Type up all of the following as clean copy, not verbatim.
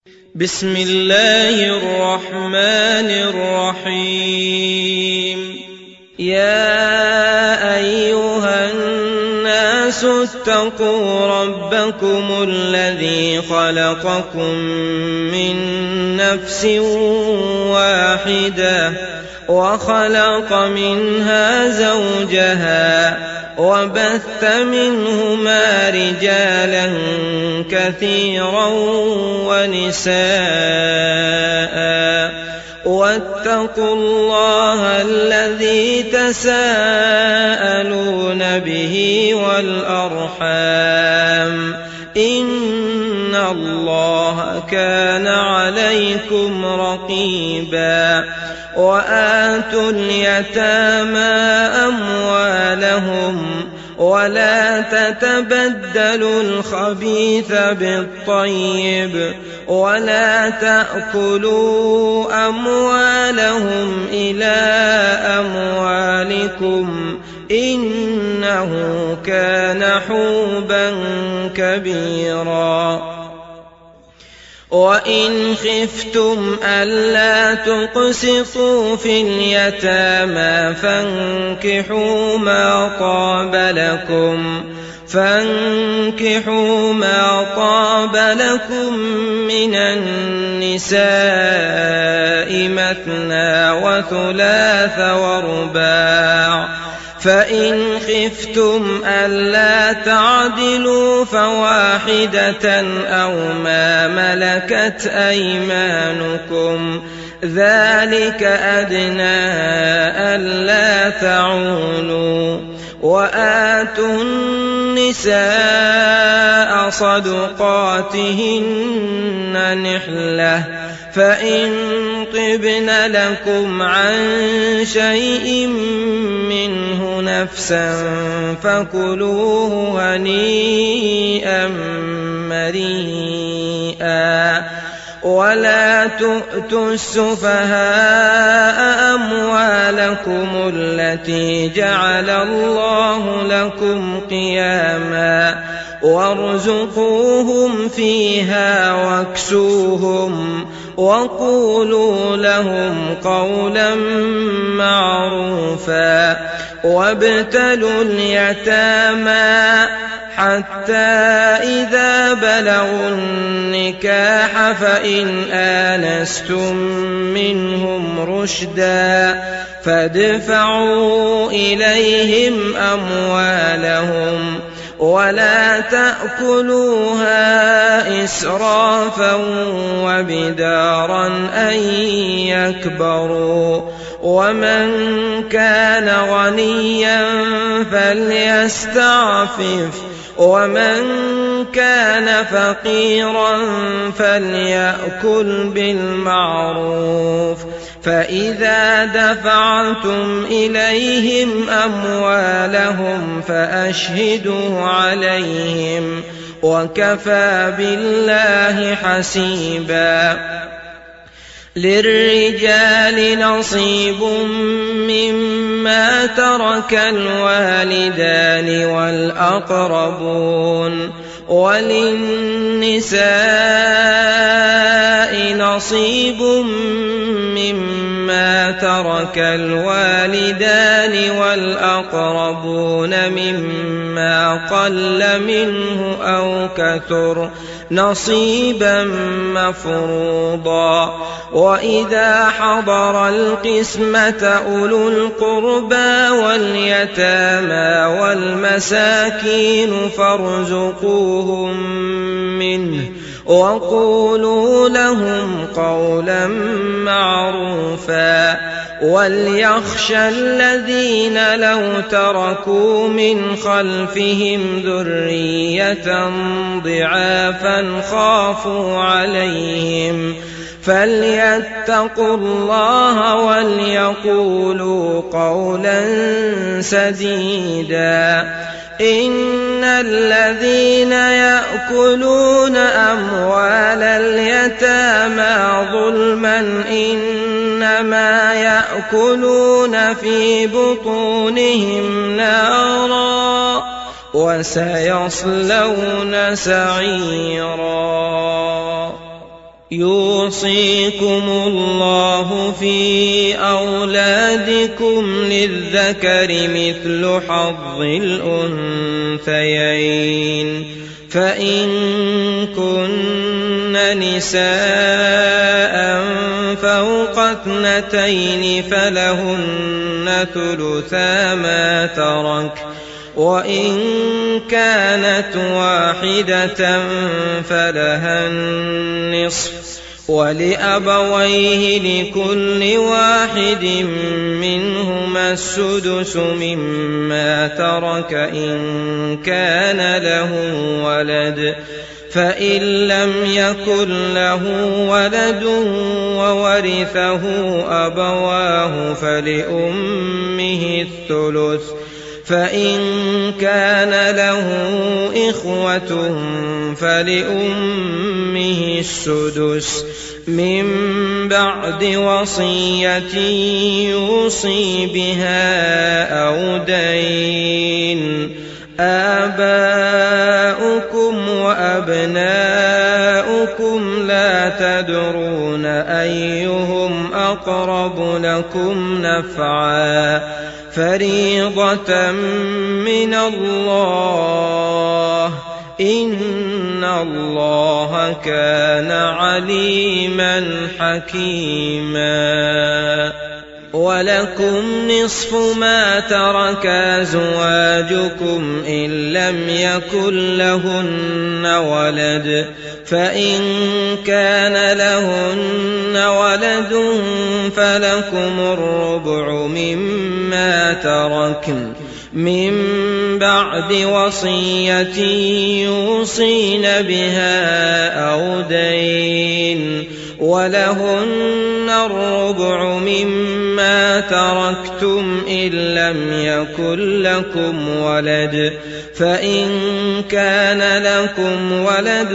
بسم الله الرحمن الرحيم يا أيها الناس اتقوا ربكم الذي خلقكم من نفس واحدة وخلق منها زوجها وبث منهما رجالا كثيرا ونساء واتقوا الله الذي تساءلون به والأرحام إن الله كان عليكم رقيبا وآتوا اليتامى أموالهم ولا تتبدلوا الخبيث بالطيب ولا تأكلوا أموالهم إلى أموالكم إنه كان حوبا كبيرا وإن خفتم ألا تقسطوا في اليتامى فانكحوا ما طاب لكم من النساء مثنى وثلاث ورباع فإن خفتم ألا تعدلوا فواحدة أو ما ملكت أيمانكم ذلك أدنى ألا تعولوا وآتوا النساء صدقاتهن نحلة فإن طبن لكم عن شيء منه نفسا فكلوه هنيئا مريئا ولا تؤتوا السفهاء أموالكم التي جعل الله لكم قياما وارزقوهم فيها واكسوهم وقولوا لهم قولا معروفا وابتلوا اليتامى حتى إذا بلغوا النكاح فإن آنستم منهم رشدا فادفعوا إليهم أموالهم ولا تأكلوها إسرافا وبدارا أن يكبروا ومن كان غنيا فليستعفف ومن كان فقيرا فليأكل بالمعروف فإذا دفعتم إليهم أموالهم فأشهدوا عليهم وكفى بالله حسيبا للرجال نصيب مما ترك الوالدان والأقربون وللنساء نصيب مما ترك الوالدان والأقربون مما قل منه أو كثر نصيبا مفروضا وإذا حضر القسمة أولو القربى واليتامى والمساكين فارزقوهم منه وقولوا لهم قولا معروفا وليخشى الذين لو تركوا من خلفهم ذرية ضعافا خافوا عليهم فليتقوا الله وليقولوا قولا سديدا إن الذين يأكلون أموال اليتامى ظلما إنما يأكلون في بطونهم نارا وسيصلون سعيرا. يوصيكم الله في أولادكم للذكر مثل حظ الأنثيين فإن كن نساء فوق 2 فلهن ثلثا ما ترك وإن كانت واحدة فلها النصف ولأبويه لكل واحد منهما السدس مما ترك إن كان له ولد فإن لم يكن له ولد وورثه أبواه فلأمه الثلث فإن كان له إخوة فلأمه السدس من بعد وصية يوصي بها أو دين آباؤكم وأبناؤكم لا تدرون أيهم أقرب لكم نفعا فريضة من الله إن الله كان عليما حكيما ولكم نصف ما ترك أزواجكم إن لم يكن لهن ولد فإن كان لهن ولد فلكم الربع مما تركن من بعد وصية يوصين بها أو دين ولهن الربع مما تركتم إن لم يكن لكم ولد فإن كان لكم ولد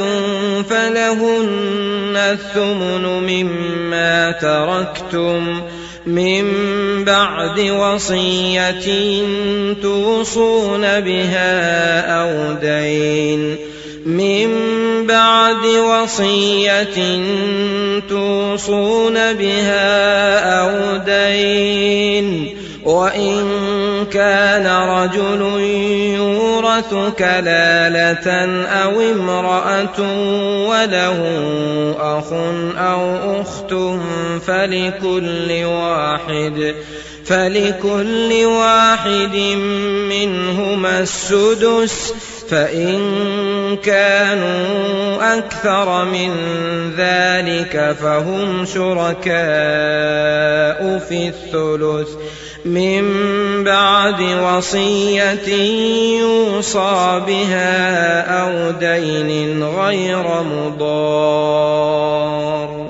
فلهن الثمن مما تركتم من بعد وصية توصون بها أو دين من بعد وصية توصون بها أو دين وإن كان رجل يورث كلالة أو امرأة وله أخ أو أخت فلكل واحد منهما السدس فإن كانوا أكثر من ذلك فهم شركاء في الثلث من بعد وصية يوصى بها أو دين غير مضار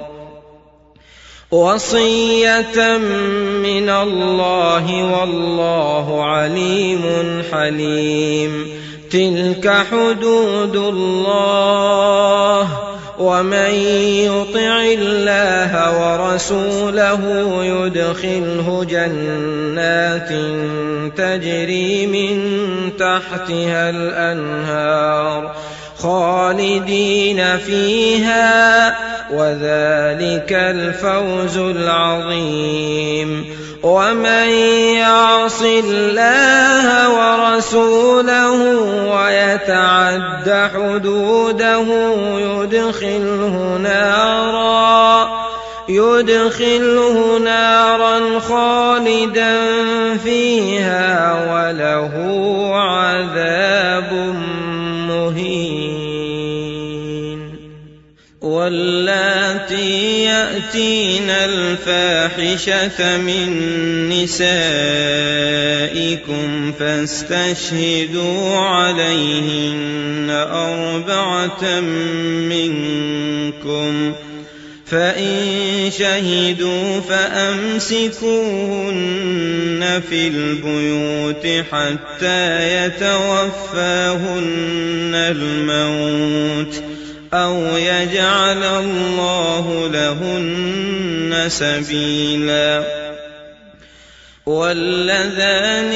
وصية من الله والله عليم حليم تلك حدود الله ومن يطع الله ورسوله يدخله جنات تجري من تحتها الأنهار خالدين فيها وذلك الفوز العظيم ومن يعص الله ورسوله ويتعد حدوده يدخله نارا خالدا فيها وله عذاب مهين واللاتي يأتين الفاحشة من نسائكم فاستشهدوا عليهن 4 منكم فإن شهدوا فأمسكوهن في البيوت حتى يتوفاهن الموت أو يجعل الله لهن سبيلا واللذان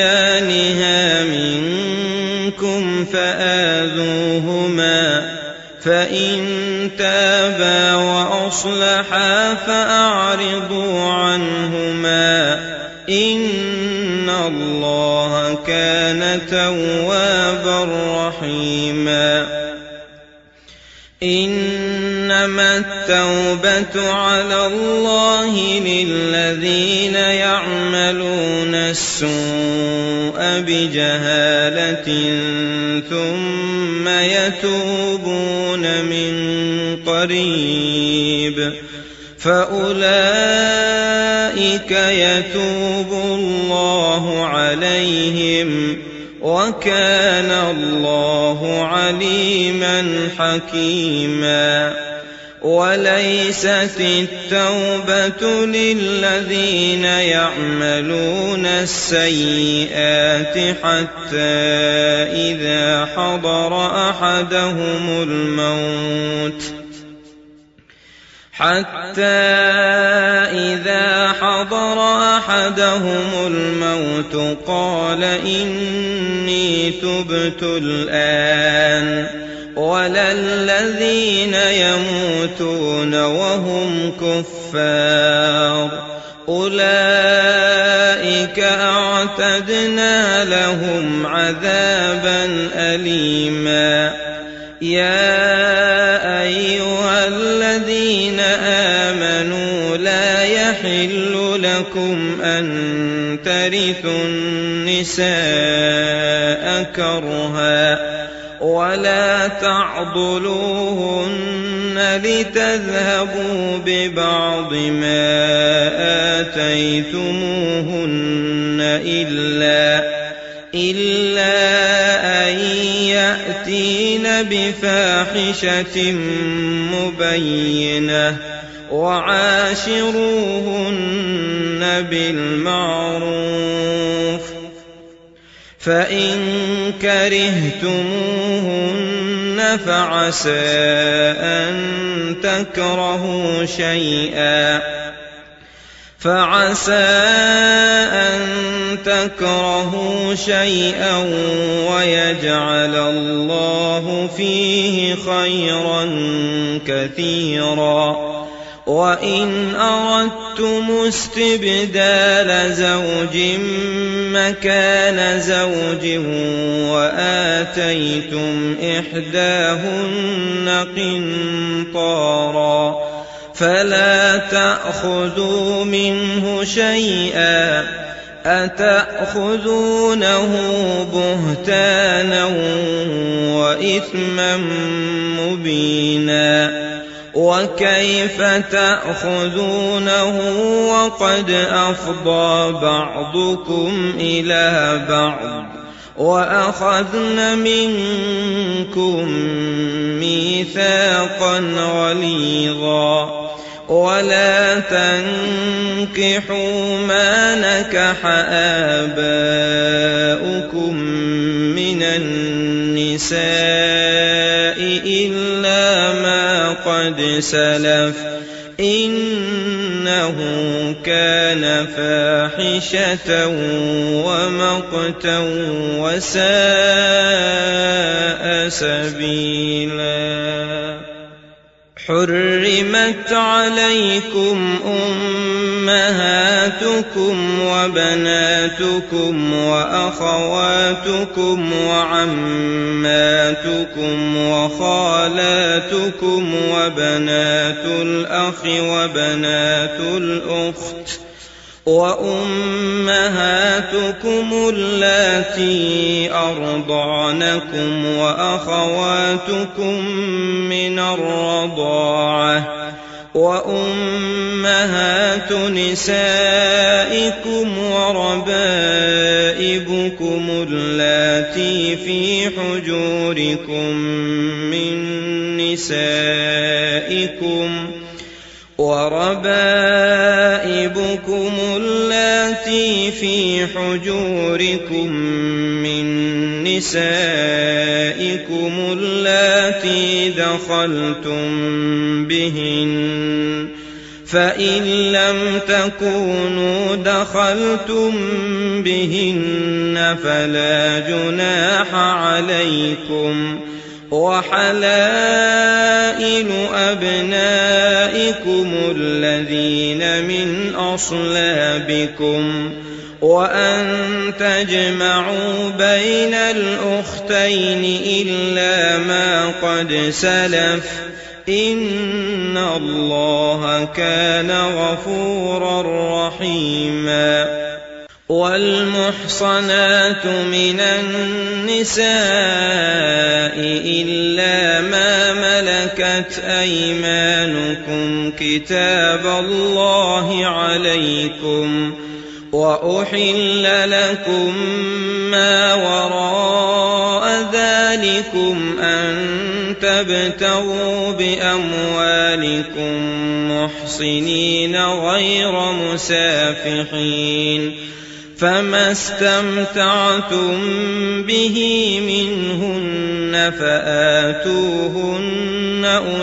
يأتيانها منكم فإن تابا وأصلحا فأعرضوا عنهما إن الله كان توابا رحيما إنما التوبة على الله للذين يعملون السوء بجهالة ثم يتوبون من قريب فأولئك يتوب الله عليهم وكان الله عليما حكيما وليست التوبة للذين يعملون السيئات حتى إذا حضر أحدهم الموت قال إني تبت الآن ولا الذين يموتون وهم كفار أولئك أعتدنا لهم عذابا أليما يا أيها الذين آمنوا لا يحل لكم أن ترثوا النساء كرها ولا تعضلوهن لتذهبوا ببعض ما آتيتموهن إلا أن يأتين بفاحشة مبينة وعاشروهن بالمعروف فإن كرهتموهن فعسى أن تكرهوا شيئا ويجعل الله فيه خيرا كثيرا وإن أردتم استبدال زوج مكان زوج وآتيتم إحداهن قنطارا فلا تأخذوا منه شيئا أتأخذونه بهتانا وإثما مبينا وكيف تأخذونه وقد أفضى بعضكم إلى بعض وأخذن منكم ميثاقا غليظا ولا تنكحوا ما نكح آباؤكم من النساء إلا ما قد سلف إنه كان فاحشة ومقتا وساء سبيلا حرمت عليكم أمهاتكم وبناتكم وأخواتكم وعماتكم وخالاتكم وبنات الأخ وبنات الأخت وأمهاتكم اللاتي أرضعنكم وأخواتكم من الرضاعة وأمهات نسائكم وربائبكم اللاتي في حجوركم من نسائكم اللاتي دخلتم بهن فإن لم تكونوا دخلتم بهن فلا جناح عليكم وحلائل أبنائكم الذين من أصلابكم وأن تجمعوا بين الأختين إلا ما قد سلف إن الله كان غفورا رحيما. والمحصنات من النساء إلا ما ملكت أيمانكم كتاب الله عليكم وأحل لكم ما وراء ذلكم أن تبتغوا بأموالكم محصنين غير مسافحين فما استمتعتم به منهن فآتوهن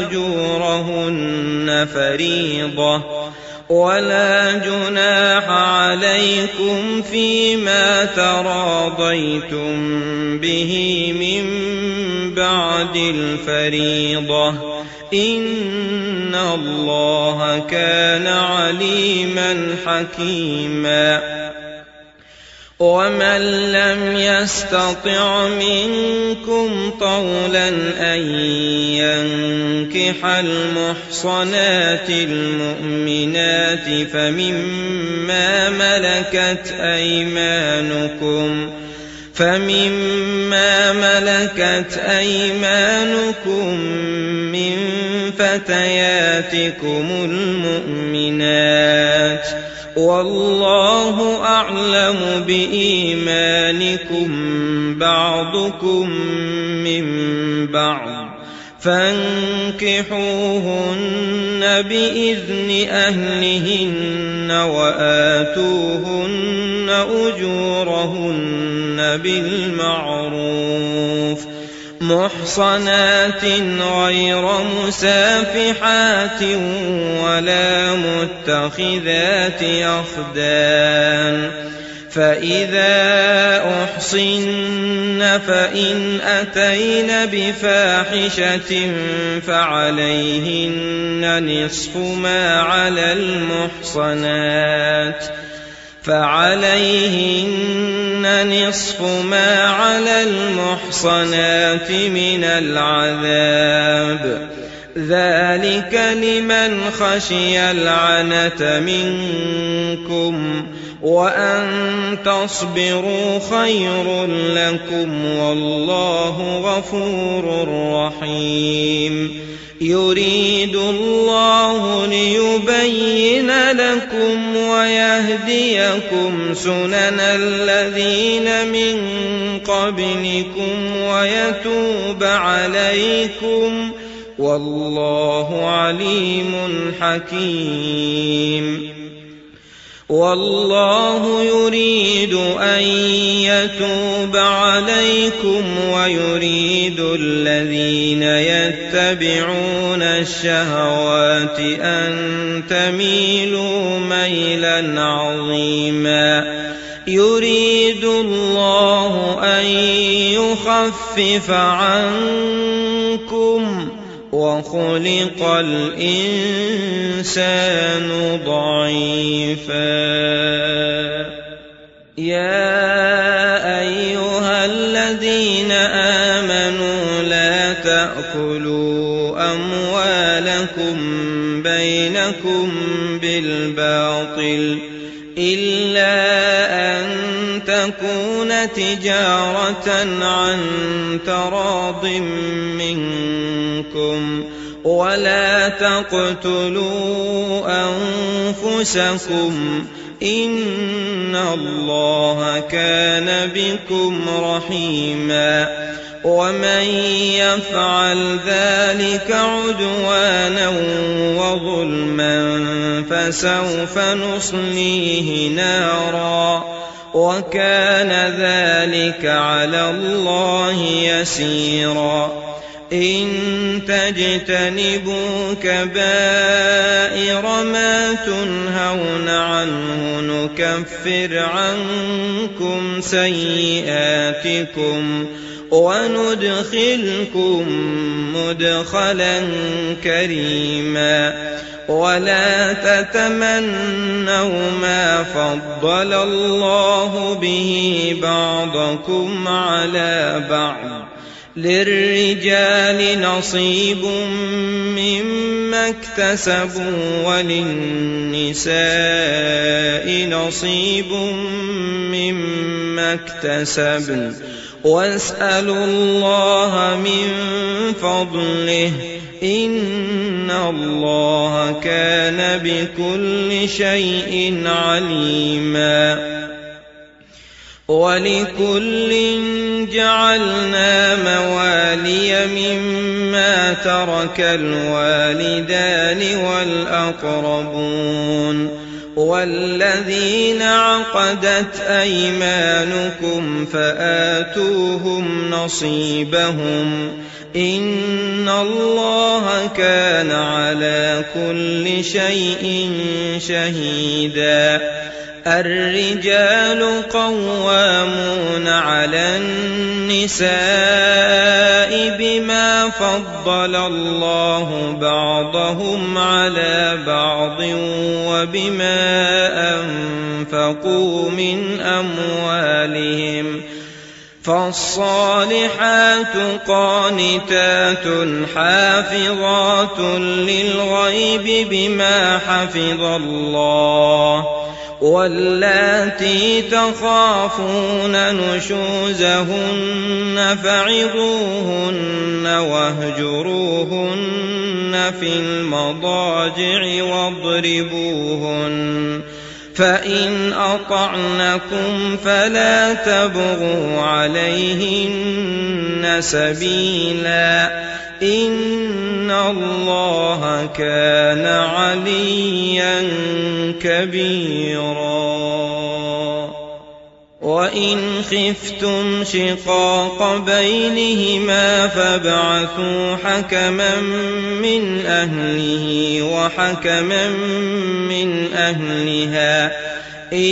أجورهن فريضة ولا جناح عليكم فيما تراضيتم به من بعد الفريضة إن الله كان عليما حكيما. ومن لم يستطع منكم طولا أن ينكح المحصنات المؤمنات فمما ملكت أيمانكم من فتياتكم المؤمنات والله أعلم بإيمانكم بعضكم من بعض فانكحوهن بإذن أهلهن وآتوهن أجورهن بالمعروف محصنات غير مسافحات ولا متخذات أخدان فإذا أحصن فإن أتين بفاحشة فعليهن نصف ما على المحصنات من العذاب ذلك لمن خشي العنة منكم وأن تصبروا خير لكم والله غفور رحيم. يريد الله ليبين لكم ويهديكم سنن الذين من قبلكم ويتوب عليكم والله عليم حكيم. والله يريد أن يتوب عليكم ويريد الذين يتبعون الشهوات أن تميلوا ميلا عظيما. يريد الله أن يخفف عنكم وخلق الإنسان ضعيفا. يا أيها الذين آمنوا لا تأكلوا أموالكم بينكم بالباطل إلا أن تكون تجارة عن تراض منكم ولا تقتلوا أنفسكم إن الله كان بكم رحيما. ومن يفعل ذلك عدوانا وظلما فسوف نصليه نارا وكان ذلك على الله يسيرا. إن تجتنبوا كبائر ما تنهون عنه نكفر عنكم سيئاتكم وندخلكم مدخلا كريما ولا تتمنوا ما فضل الله به بعضكم على بعض للرجال نصيب مما اكتسبوا وللنساء نصيب مما اكتسبن واسألوا الله من فضله إن الله كان بكل شيء عليما ولكل جعلنا موالي مما ترك الوالدان والأقربون والذين عقدت أيمانكم فآتوهم نصيبهم إن الله كان على كل شيء شهيدا الرجال قوامون على النساء بما فضل الله بعضهم على بعض وبما أنفقوا من أموالهم فالصالحات قانتات حافظات للغيب بما حفظ الله واللاتي تخافون نشوزهن فعظوهن واهجروهن في المضاجع واضربوهن فإن أطعنكم فلا تبغوا عليهن سبيلا إن الله كان عليا كبيرا وإن خفتم شقاق بينهما فابعثوا حكما من أهله وحكما من أهلها إن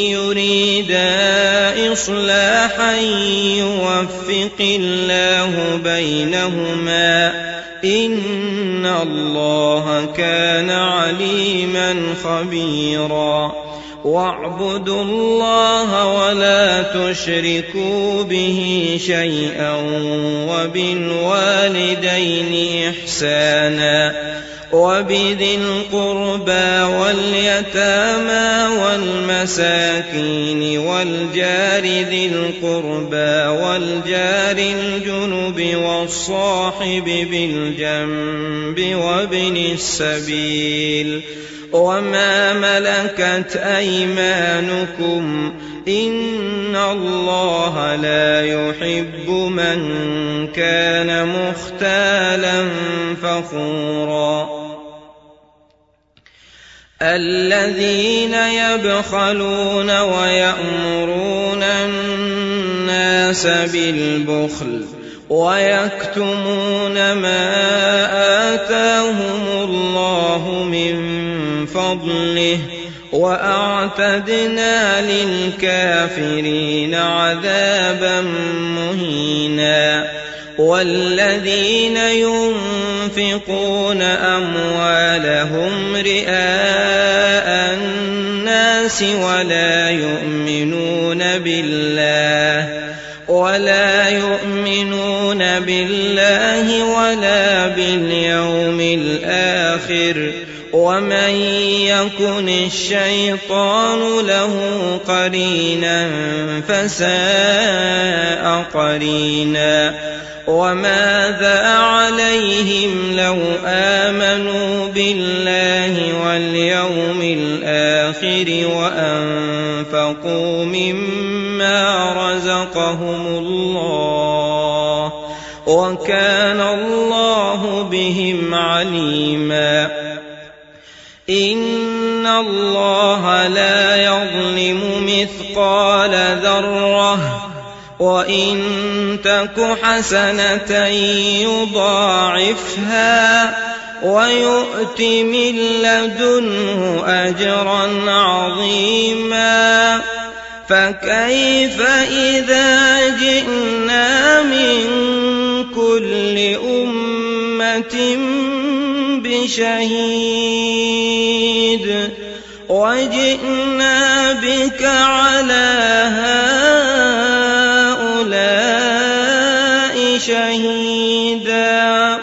يريدا إصلاحا يوفق الله بينهما إن الله كان عليما خبيرا واعبدوا الله ولا تشركوا به شيئا وبالوالدين إحسانا وبذي القربى واليتامى والمساكين والجار ذي القربى والجار الجنب والصاحب بالجنب وابن السبيل وما ملكت أيمانكم إن الله لا يحب من كان مختالا فخورا الذين يبخلون ويأمرون الناس بالبخل ويكتمون ما آتاهم الله من فضله وأعتدنا للكافرين عذابا مهينا والذين ينفقون أموالهم رئاء الناس ولا يؤمنون بالله ولا باليوم الآخر ومن يكن الشيطان له قرينا فساء قرينا وماذا عليهم لو آمنوا بالله واليوم الآخر وأنفقوا مما رزقهم الله وكان الله بهم عليما إن الله لا يظلم مثقال ذرة وإن تك حسنة يضاعفها ويؤت من لدنه أجرا عظيما فكيف إذا جئنا من كل أمة بشهيد وجئنا بك على هؤلاء شهيدا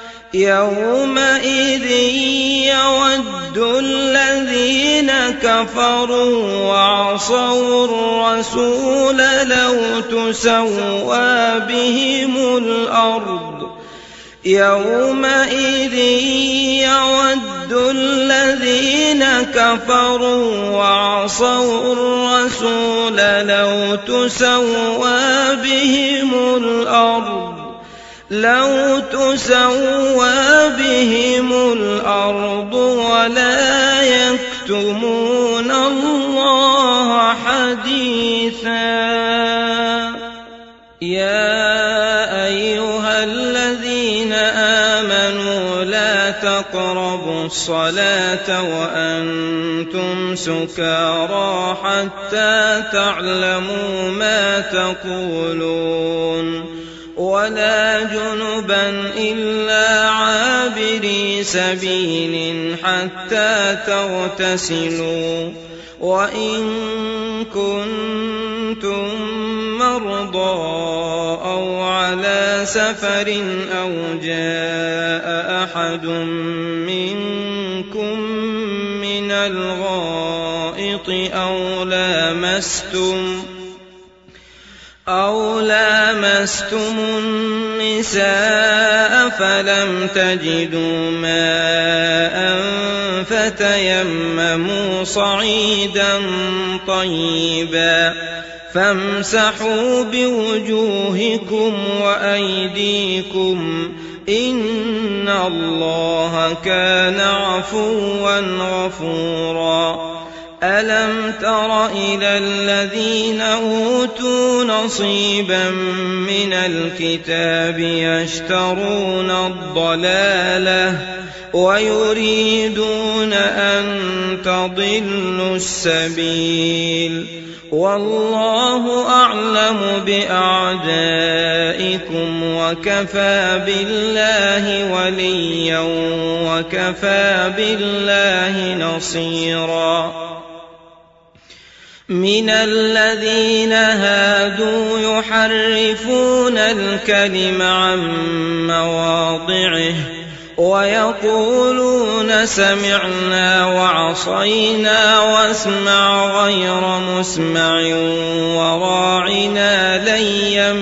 يومئذ يود الذين كفروا وعصوا الرسول لو تسوى بهم الأرض يومئذ يود الذين كفروا وعصوا الرسول لو تسوى بهم الأرض ولا يكتمون الله حديثا يا أيها الذين آمنوا لا تقربوا الصلاة وأنتم سكارى حتى تعلموا ما تقولون ولا جنبا إلا عابري سبيل حتى تغتسلوا وإن كنتم مرضى أو على سفر أو جاء أحد منكم من الغائط أو لامستم النساء فلم تجدوا ماء فتيمموا صعيدا طيبا فامسحوا بوجوهكم وأيديكم إن الله كان عفوا غفورا ألم تر إلى الذين أوتوا نصيبا من الكتاب يشترون الضلالة ويريدون أن تضلوا السبيل والله أعلم بأعدائكم وكفى بالله وليا وكفى بالله نصيرا من الذين هادوا يحرفون الكلم عن مواضعه ويقولون سمعنا وعصينا واسمع غير مسمع وراعنا ليا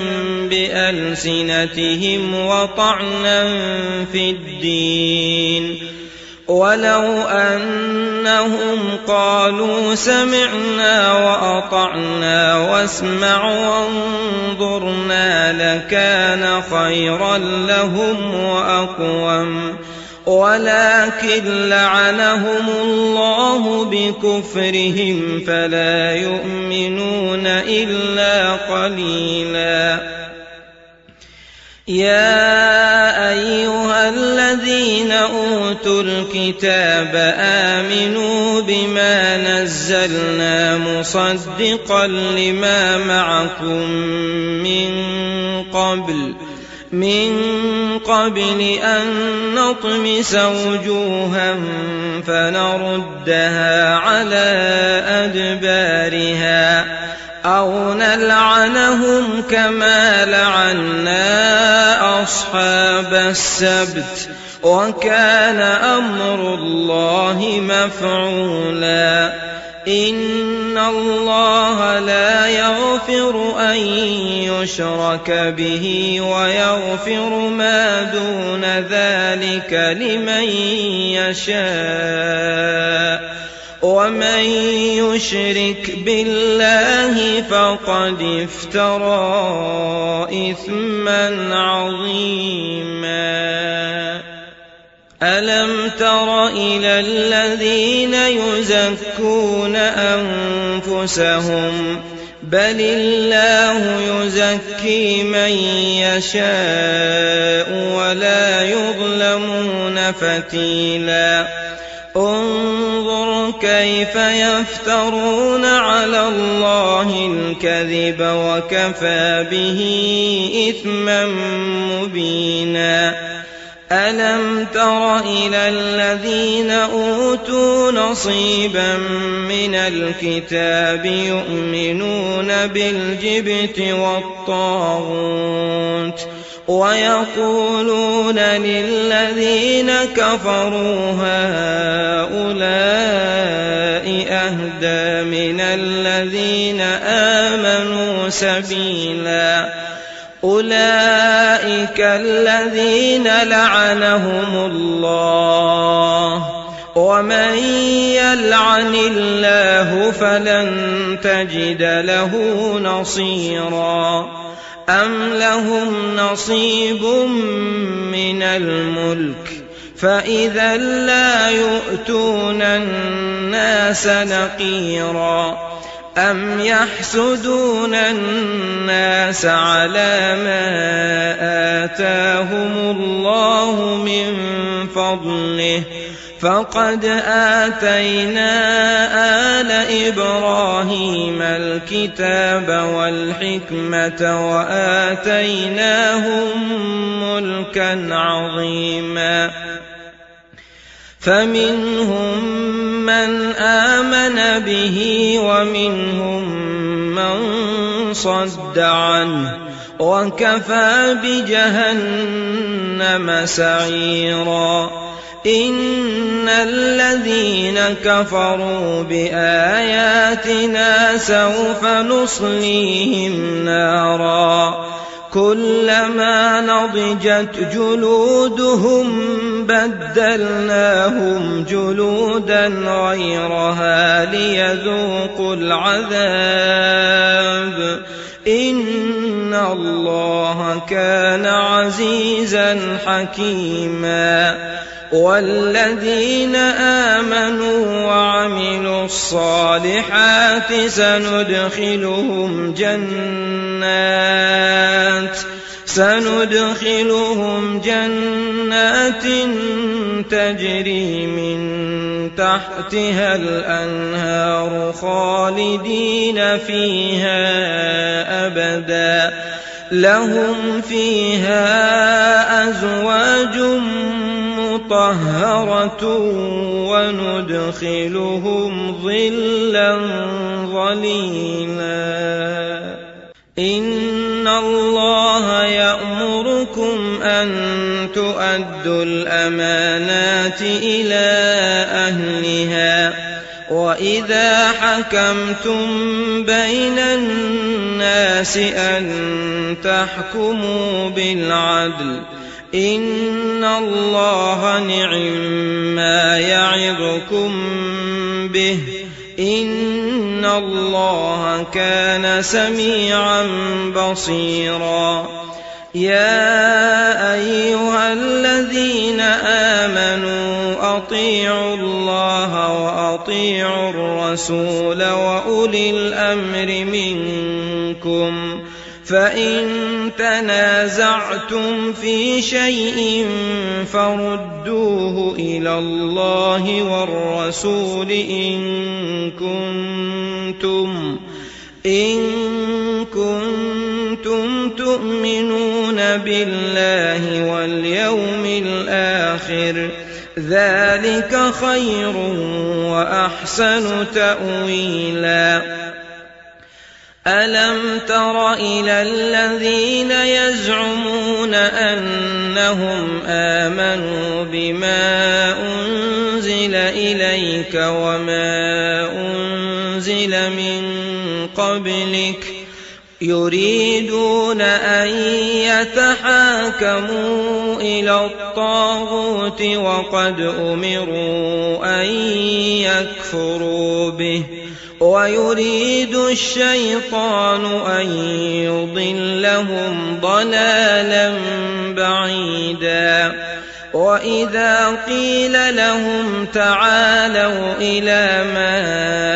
بألسنتهم وطعنا في الدين ولو أنهم قالوا سمعنا وأطعنا واسمع وانظرنا لكان خيرا لهم وأقوم ولكن لعنهم الله بكفرهم فلا يؤمنون إلا قليلا يا أيها الذين أوتوا الكتاب آمنوا بما نزلنا مصدقا لما معكم من قبل أن نطمس وجوها فنردها على أدبارها أو نلعنهم كما لعنا أصحاب السبت وكان أمر الله مفعولا إن الله لا يغفر أن يشرك به ويغفر ما دون ذلك لمن يشاء ومن يشرك بالله فقد افترى إثما عظيما ألم تر إلى الذين يزكون أنفسهم بل الله يزكي من يشاء ولا يظلمون فتيلا انظر كيف يفترون على الله الكذب وكفى به إثما مبينا ألم تر إلى الذين أوتوا نصيبا من الكتاب يؤمنون بالجبت والطاغوت ويقولون للذين كفروا هؤلاء أهدى من الذين آمنوا سبيلا أولئك الذين لعنهم الله ومن يلعن الله فلن تجد له نصيرا أم لهم نصيب من الملك فإذا لا يؤتون الناس نقيرا أم يحسدون الناس على ما آتاهم الله من فضله فقد آتينا آل إبراهيم الكتاب والحكمة وآتيناهم ملكا عظيما فمنهم من آمن به ومنهم من صد عنه وكفى بجهنم سعيرا إن الذين كفروا بآياتنا سوف نصليهم نارا كلما نضجت جلودهم بدلناهم جلودا غيرها ليذوقوا العذاب إن الله كان عزيزا حكيما والذين آمنوا وعملوا الصالحات سندخلهم جنات تجري من تحتها الأنهار خالدين فيها أبدا لهم فيها أزواج مطهرة وندخلهم ظلا ظليلا إن الله يأمركم أن تؤدوا الأمانات إلى أهلها وإذا حكمتم بين الناس أن تحكموا بالعدل إن الله نعما يعظكم به إن الله كان سميعا بصيرا يا أيها الذين آمنوا أطيعوا الله وأطيعوا الرسول وأولي الأمر منكم فإن تنازعتم في شيء فردوه إلى الله والرسول إن كنتم تؤمنون بالله واليوم الآخر ذلك خير وأحسن تأويلا ألم تر إلى الذين يزعمون أنهم آمنوا بما أنزل إليك وما أنزل من قبلك يريدون أن يتحاكموا إلى الطاغوت وقد أمروا أن يكفروا به ويريد الشيطان أن يضلهم ضلالا بعيدا وإذا قيل لهم تعالوا إلى ما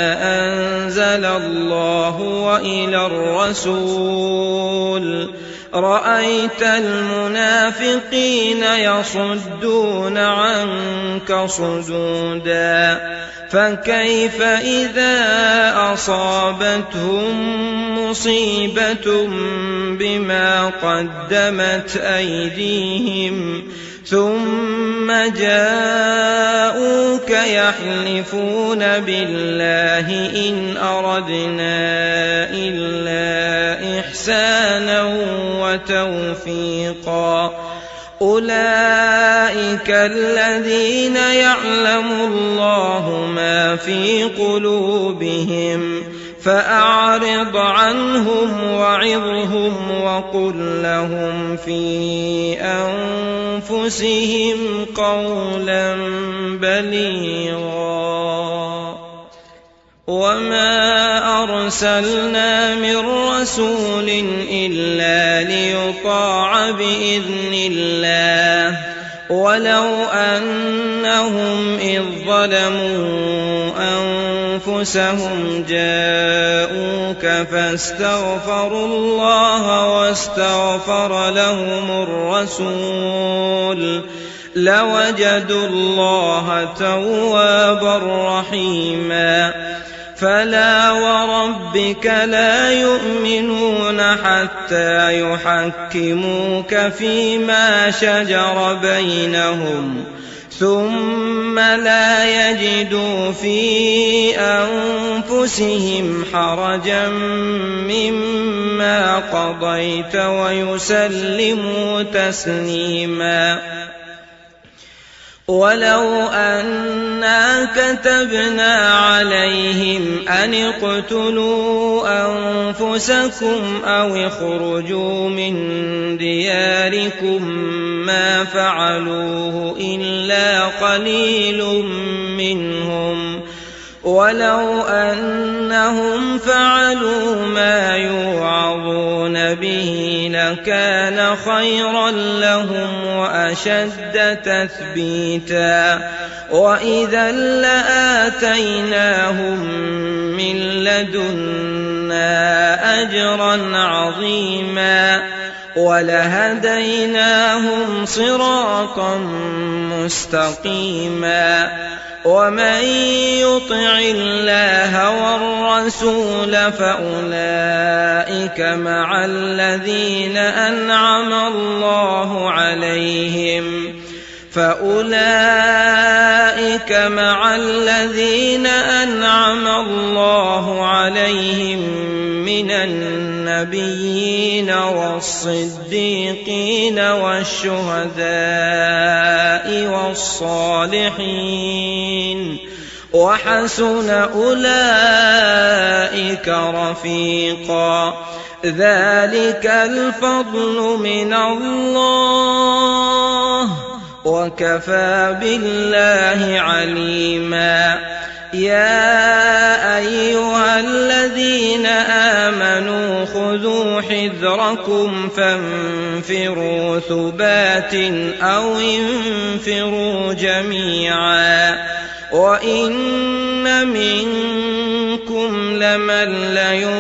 أنزل الله وإلى الرسول رأيت المنافقين يصدون عنك صدودا فكيف إذا أصابتهم مصيبة بما قدمت أيديهم ثم جاءوك يحلفون بالله إن أردنا إلا إحسانا وتوفيقا أولئك الذين يعلم الله ما في قلوبهم فأعرض عنهم وعظهم وقل لهم في أنفسهم قولا بليغا وما أرسلنا من رسول إلا ليطاع بإذن الله ولو أنهم إذ ظلموا أنفسهم جاءوك فاستغفروا الله واستغفر لهم الرسول لوجدوا الله توابا رحيما فلا وربك لا يؤمنون حتى يحكموك فيما شجر بينهم ثم لا يجدوا في أنفسهم حرجا مما قضيت ويسلموا تسليما ولو أنا كتبنا عليهم أن اقتلوا أنفسكم أو اخرجوا من دياركم ما فعلوه إلا قليل منهم ولو أنهم فعلوا ما يوعظون به لكان خيرا لهم وأشد تثبيتا وإذا لآتيناهم من لدنا أجرا عظيما ولهديناهم صراطا مستقيما ومن يطع الله والرسول فأولئك مع الذين أنعم الله عليهم من النبيين والصديقين والشهداء والصالحين وحسن أولئك رفيقا ذلك الفضل من الله وكفى بالله عليما يا أيها الذين آمنوا خذوا حذركم فانفروا ثبات أو انفروا جميعا وإن منكم لمن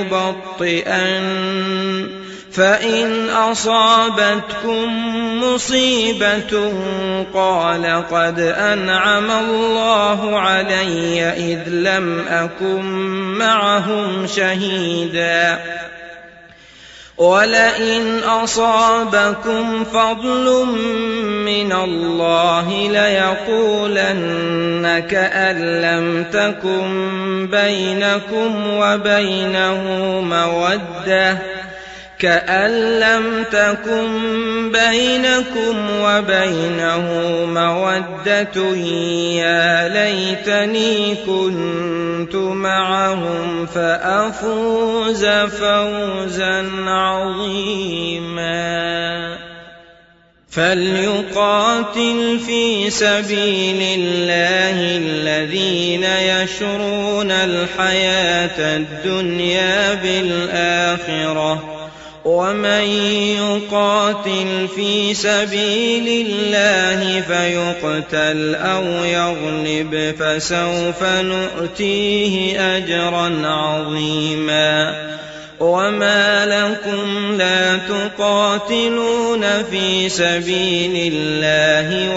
ليبطئن فإن أصابتكم مصيبة قال قد أنعم الله علي إذ لم أكن معهم شهيدا ولئن أصابكم فضل من الله ليقولن كأن لم تكن بينكم وبينه مودة يا ليتني كنت معهم فأفوز فوزا عظيما فليقاتل في سبيل الله الذين يشرون الحياة الدنيا بالآخرة ومن يقاتل في سبيل الله فيقتل أو يغلب فسوف نؤتيه أجرا عظيما وما لكم لا تقاتلون في سبيل الله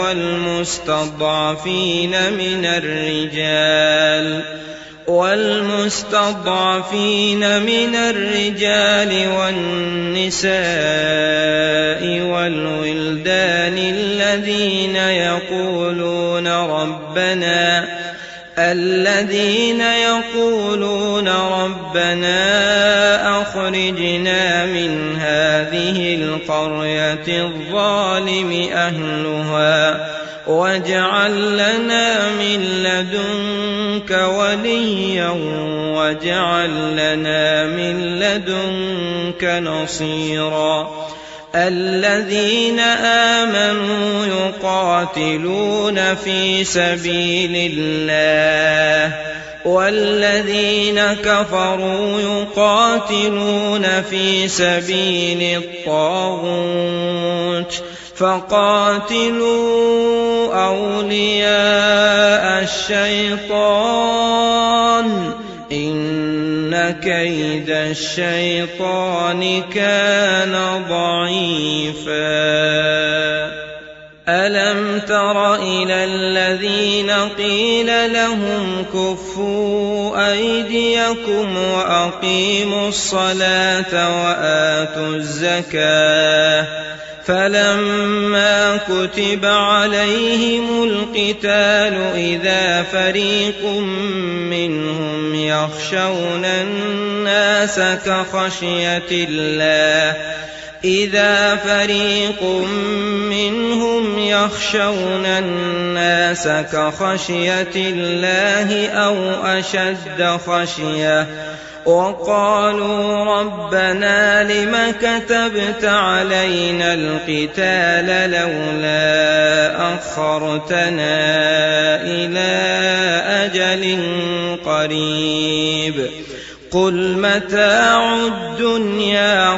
والمستضعفين من الرجال والنساء والولدان الذين يقولون ربنا أخرجنا من هذه القرية الظالم أهلها واجعل لنا من لدنك وليا واجعل لنا من لدنك نصيرا الذين آمنوا يقاتلون في سبيل الله والذين كفروا يقاتلون في سبيل الطاغوت فقاتلوا أولياء الشيطان إن كيد الشيطان كان ضعيفا ألم تر إلى الذين قيل لهم كفوا أيديكم وأقيموا الصلاة وآتوا الزكاة فلما كتب عليهم القتال إذا فريق منهم يخشون الناس كخشية الله أو أشد خشية وقالوا ربنا لم كتبت علينا القتال لولا أخرتنا إلى أجل قريب قل متاع الدنيا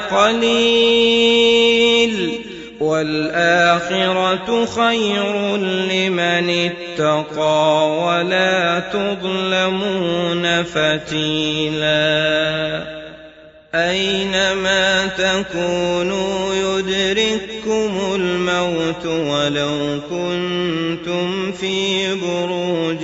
قليل والآخرة خير لمن اتقى ولا تظلمون فتيلا أينما تكونوا يدرككم الموت ولو كنتم في بروج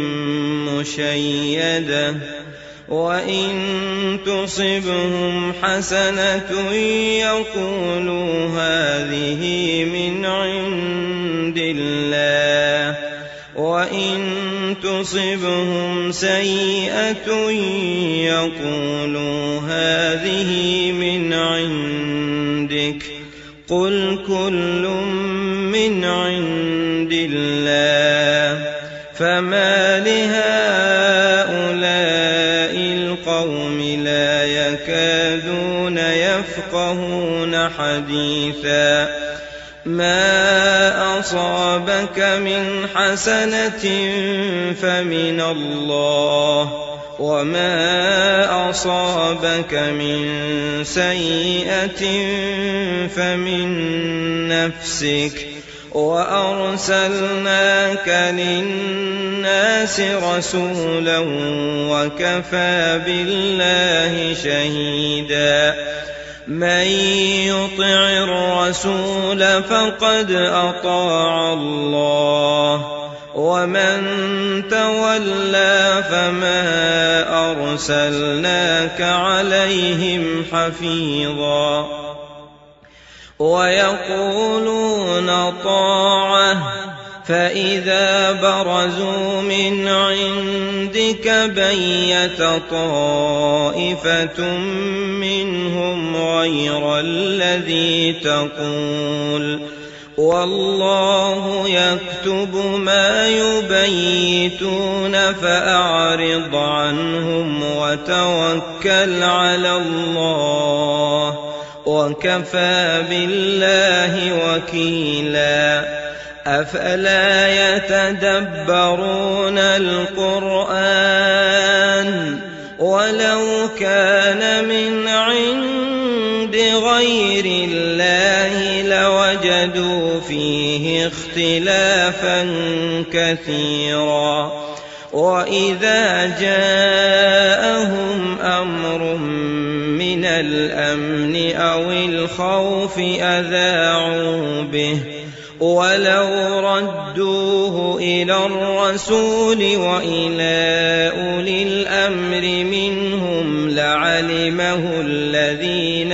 مشيدة وإن تصبهم حسنة يقولوا هذه من عند الله وإن تصبهم سيئة يقولوا هذه من عندك قل كل من عند الله فما لهؤلاء القوم لا يكادون يفقهون حديثا ما أصابك من حسنة فمن الله وما أصابك من سيئة فمن نفسك وأرسلناك للناس رسولا وكفى بالله شهيدا من يطع الرسول فقد أطاع الله ومن تولى فما أرسلناك عليهم حفيظا ويقولون طاعة فإذا برزوا من عندك بيت طائفة منهم غير الذي تقول والله يكتب ما يبيتون فأعرض عنهم وتوكل على الله وكفى بالله وكيلا أفلا يتدبرون القرآن ولو كان من عند غير الله لوجدوا فيه اختلافا كثيرا وإذا جاءهم أمر من الأمن أو الخوف أذاعوا به ولو ردوه إلى الرسول وإلى أولي الأمر منهم لعلمه الذين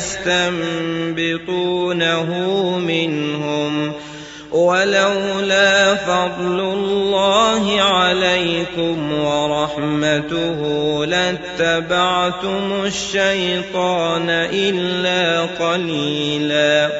يستنبطونه منهم ولولا فضل الله عليكم ورحمته لاتبعتم الشيطان إلا قليلا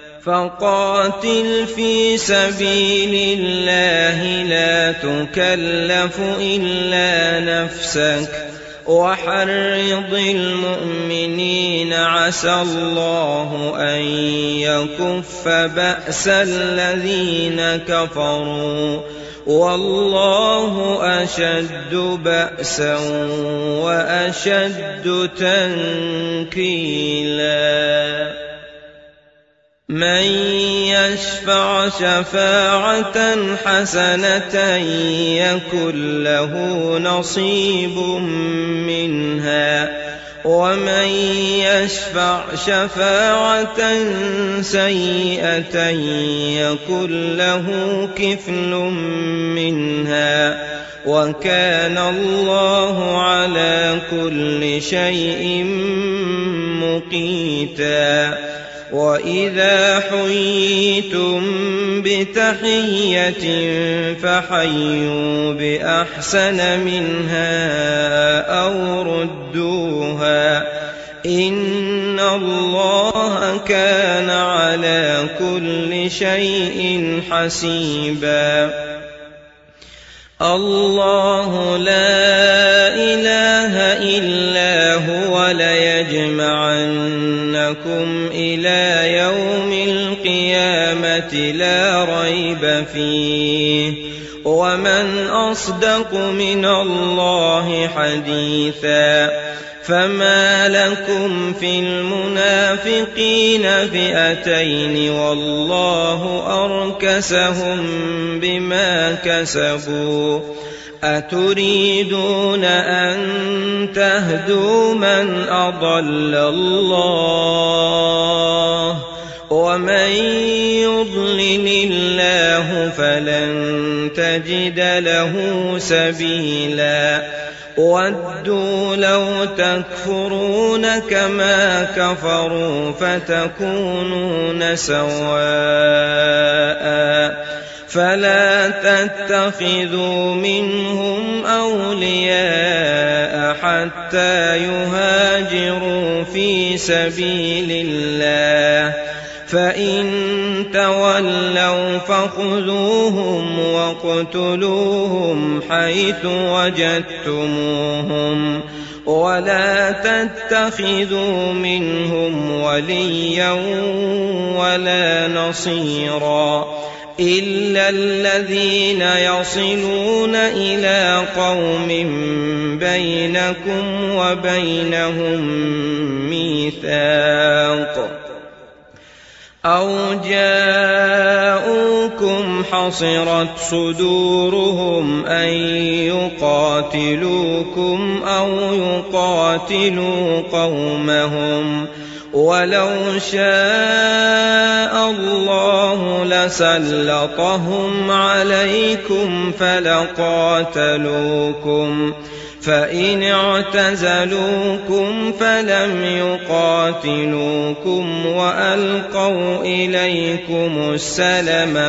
فقاتل في سبيل الله لا تكلف إلا نفسك وحرض المؤمنين عسى الله أن يكف بأس الذين كفروا والله أشد بأسا وأشد تنكيلا من يشفع شفاعة حسنة يكن له نصيب منها ومن يشفع شفاعة سيئة يكن له كفل منها وكان الله على كل شيء مقيتا وإذا حييتم بتحية فحيوا بأحسن منها أو ردوها إن الله كان على كل شيء حسيبا الله لا إله إلا هو ليجمعنكم إلى يوم القيامة لا ريب فيه ومن أصدق من الله حديثا فما لكم في المنافقين فئتين والله أركسهم بما كسبوا أتريدون أن تهدوا من أضل الله ومن يضلل الله فلن تجد له سبيلا ودوا لو تكفرون كما كفروا فتكونون سواء فلا تتخذوا منهم أولياء حتى يهاجروا في سبيل الله فإن تولوا فخذوهم واقتلوهم حيث وجدتموهم ولا تتخذوا منهم وليا ولا نصيرا إلا الذين يصلون إلى قوم بينكم وبينهم ميثاق أو جاءوكم حصرت صدورهم أن يقاتلوكم أو يقاتلوا قومهم ولو شاء الله لسلطهم عليكم فلقاتلوكم فإن اعتزلوكم فلم يقاتلوكم وألقوا إليكم السلم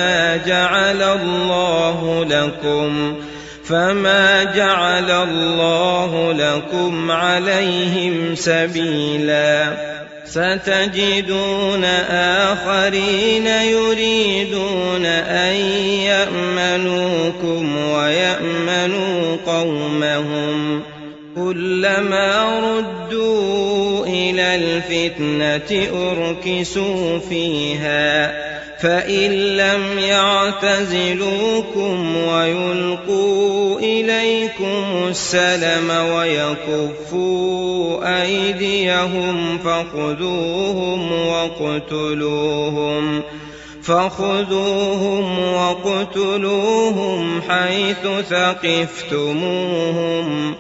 فما جعل الله لكم عليهم سبيلا ستجدون آخرين يريدون أن يأمنوكم ويأمنوا قومهم كلما ردوا إلى الفتنة أركسوا فيها فإن لم يعتزلوكم ويلقوا إليكم السلم ويكفوا أيديهم فخذوهم واقتلوهم فخذوهم وَاقْتُلُوهُمْ حَيْثُ ثَقِفْتُمُوهُمْ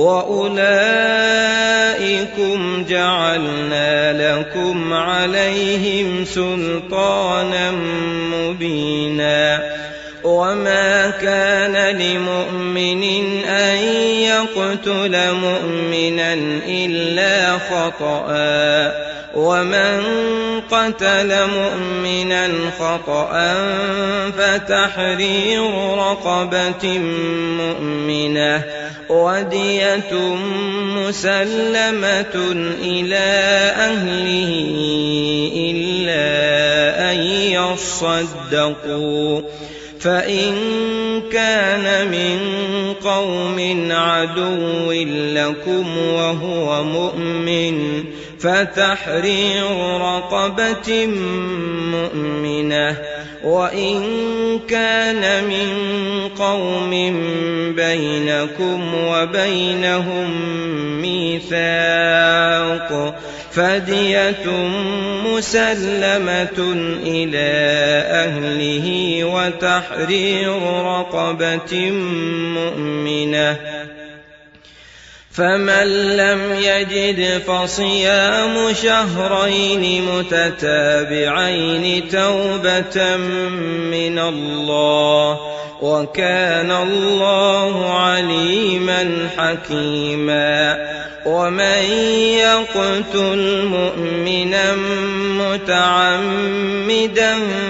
وَأُولَئِكُمْ جَعَلْنَا لَكُمْ عَلَيْهِمْ سُلْطَانًا مُّبِينًا وَمَا كَانَ لِمُؤْمِنٍ أَن يَقْتُلَ مُؤْمِنًا إِلَّا خَطَأً وَمَن قَتَلَ مُؤْمِنًا خَطَأً فَتَحْرِيرُ رَقَبَةٍ مُّؤْمِنَةٍ وَدِيَةٌ مُّسَلَّمَةٌ إِلَىٰ أَهْلِهِ إِلَّا أَن يَصَّدَّقُوا فَإِن كَانَ مِن قَوْمٍ عَدُوٍّ لَّكُمْ وَهُوَ مُؤْمِنٌ فَتَحْرِيرُ رَقَبَةٍ مُّؤْمِنَةٍ وَإِن كَانَ مِن قَوْمٍ بَيْنَكُمْ وَبَيْنَهُم مِّيثَاقٌ فَدِيَةٌ مُّسَلَّمَةٌ إِلَىٰ أَهْلِهِ وَتَحْرِيرُ رَقَبَةٍ مُّؤْمِنَةٍ فَمَن لَّمْ يَجِدْ فَصِيَامُ شَهْرَيْنِ مُتَتَابِعَيْنِ تَوْبَةً مِّنَ اللَّهِ وَكَانَ اللَّهُ عَلِيمًا حَكِيمًا وَمَن يَقْتُلْ مُؤْمِنًا مُّتَعَمِّدًا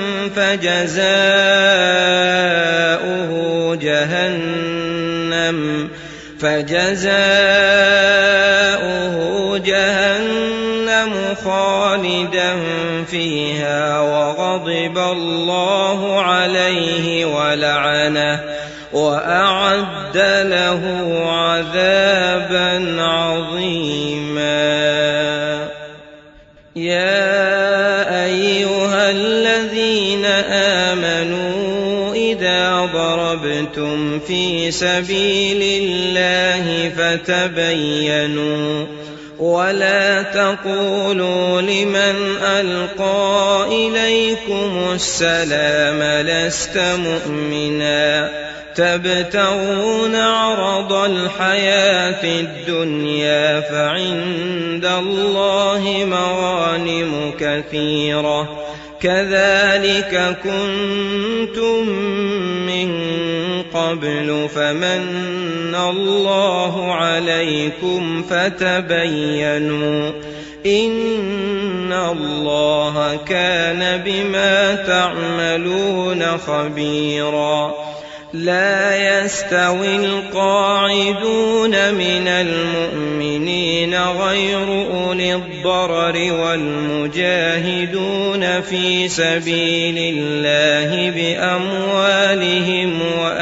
فَجَزَاؤُهُ جَهَنَّمُ خَالِدًا فِيهَا وَغَضِبَ اللَّهُ عَلَيْهِ وَلَعَنَهُ وَأَعَدَّ لَهُ عَذَابًا عَظِيمًا يَا أَيُّهَا الَّذِينَ آمَنُوا إِذَا ضَرَبْتُمْ فِي سَبِيلِ اللَّهِ فَتَبَيَّنُوا وَلَا تَقُولُوا لِمَنْ أَلْقَىٰ إِلَيْكُمُ السَّلَامَ لَسْتَ مُؤْمِنًا تَبْتَغُونَ عَرَضَ الْحَيَاةِ الدُّنْيَا فَعِندَ اللَّهِ مَغَانِمُ كَثِيرَةٌ كَذَٰلِكَ كُنتُم مِّن قَبْلُ فَمَنَّ اللَّهُ عَلَيْكُمْ فَتَبَيَّنُوا إِنَّ اللَّهَ كَانَ بِمَا تَعْمَلُونَ خَبِيرًا لا يستوي القاعدون من المؤمنين غير أولي الضرر والمجاهدون في سبيل الله بأموالهم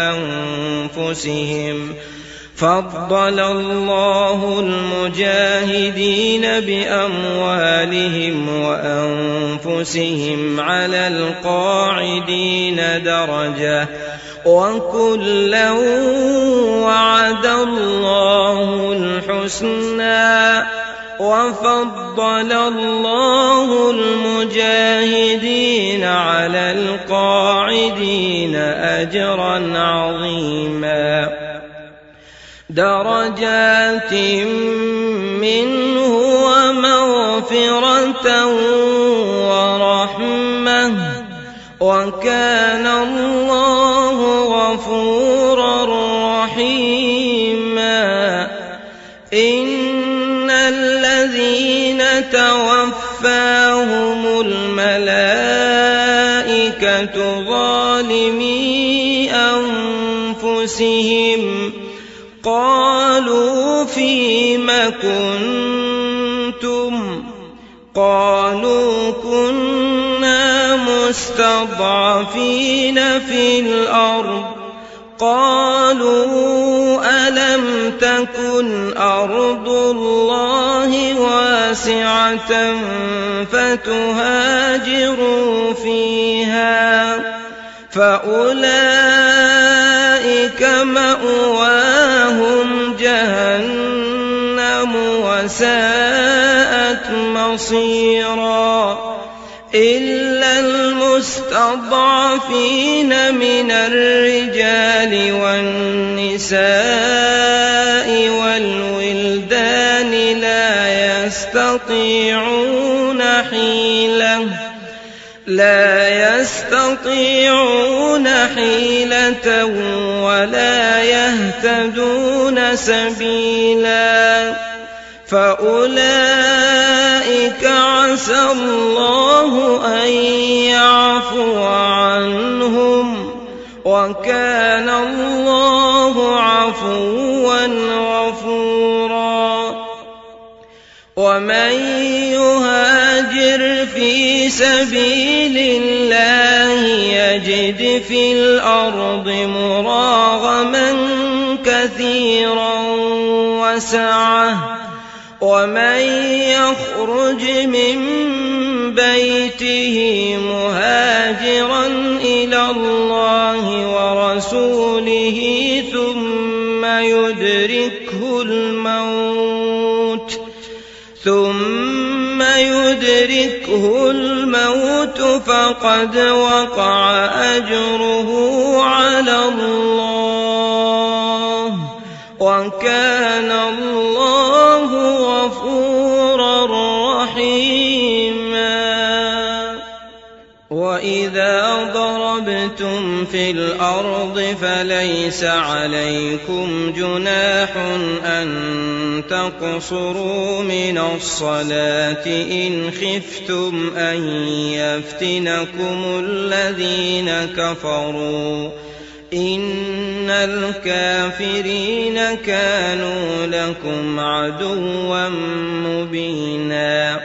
وأنفسهم فضل الله المجاهدين بأموالهم وأنفسهم على القاعدين درجة وكلا وعد الله الحسنى وفضل الله المجاهدين على القاعدين أجرا عظيما درجات منه ومغفرة ورحمة وكان الله غفورا رحيما إن الذين توفاهم الملائكة ظالمي أنفسهم قالوا فيم كنتم قالوا كنا مستضعفين في الأرض قالوا ألم تكن أرض الله واسعة فتهاجروا فيها فأولئك مأواهم جهنم وساءت مصيرا إلا المستضعفين من الرجال والنساء والولدان لا يستطيعون حيلة ولا يهتدون سبيلا فأولئك عسى الله أن يعفو عنهم وكان الله عفوا غفورا ومن يهاجر في سبيل الله يجد في الأرض مراغما كثيرا وسعة ومن يخرج من بيته مهاجرا إلى الله ورسوله ثم يدركه الموت فقد وقع أجره على الله وكان الله غفورا رحيما وإذا ضربتم في الأرض فليس عليكم جناح أن تقصروا من الصلاة إن خفتم أن يفتنكم الذين كفروا إن الكافرين كانوا لكم عدوا مبينا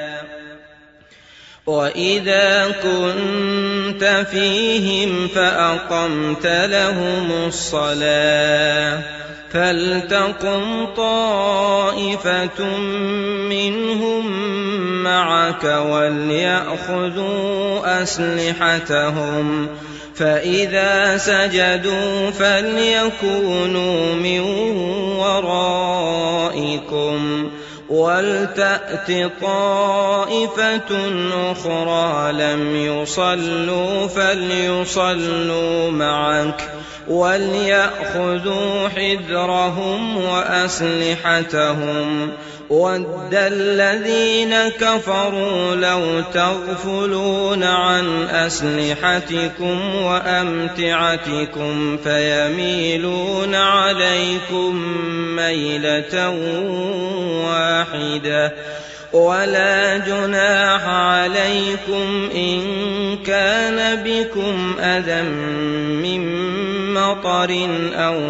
وإذا كنت فيهم فأقمت لهم الصلاة فلتقم طائفة منهم معك وليأخذوا أسلحتهم فإذا سجدوا فليكونوا من ورائكم ولتأت طائفة أخرى لم يصلوا فليصلوا معك وليأخذوا حذرهم وأسلحتهم ود الذين كفروا لو تغفلون عن أسلحتكم وأمتعتكم فيميلون عليكم ميلة واحدة ولا جناح عليكم إن كان بكم أذى من مطر أو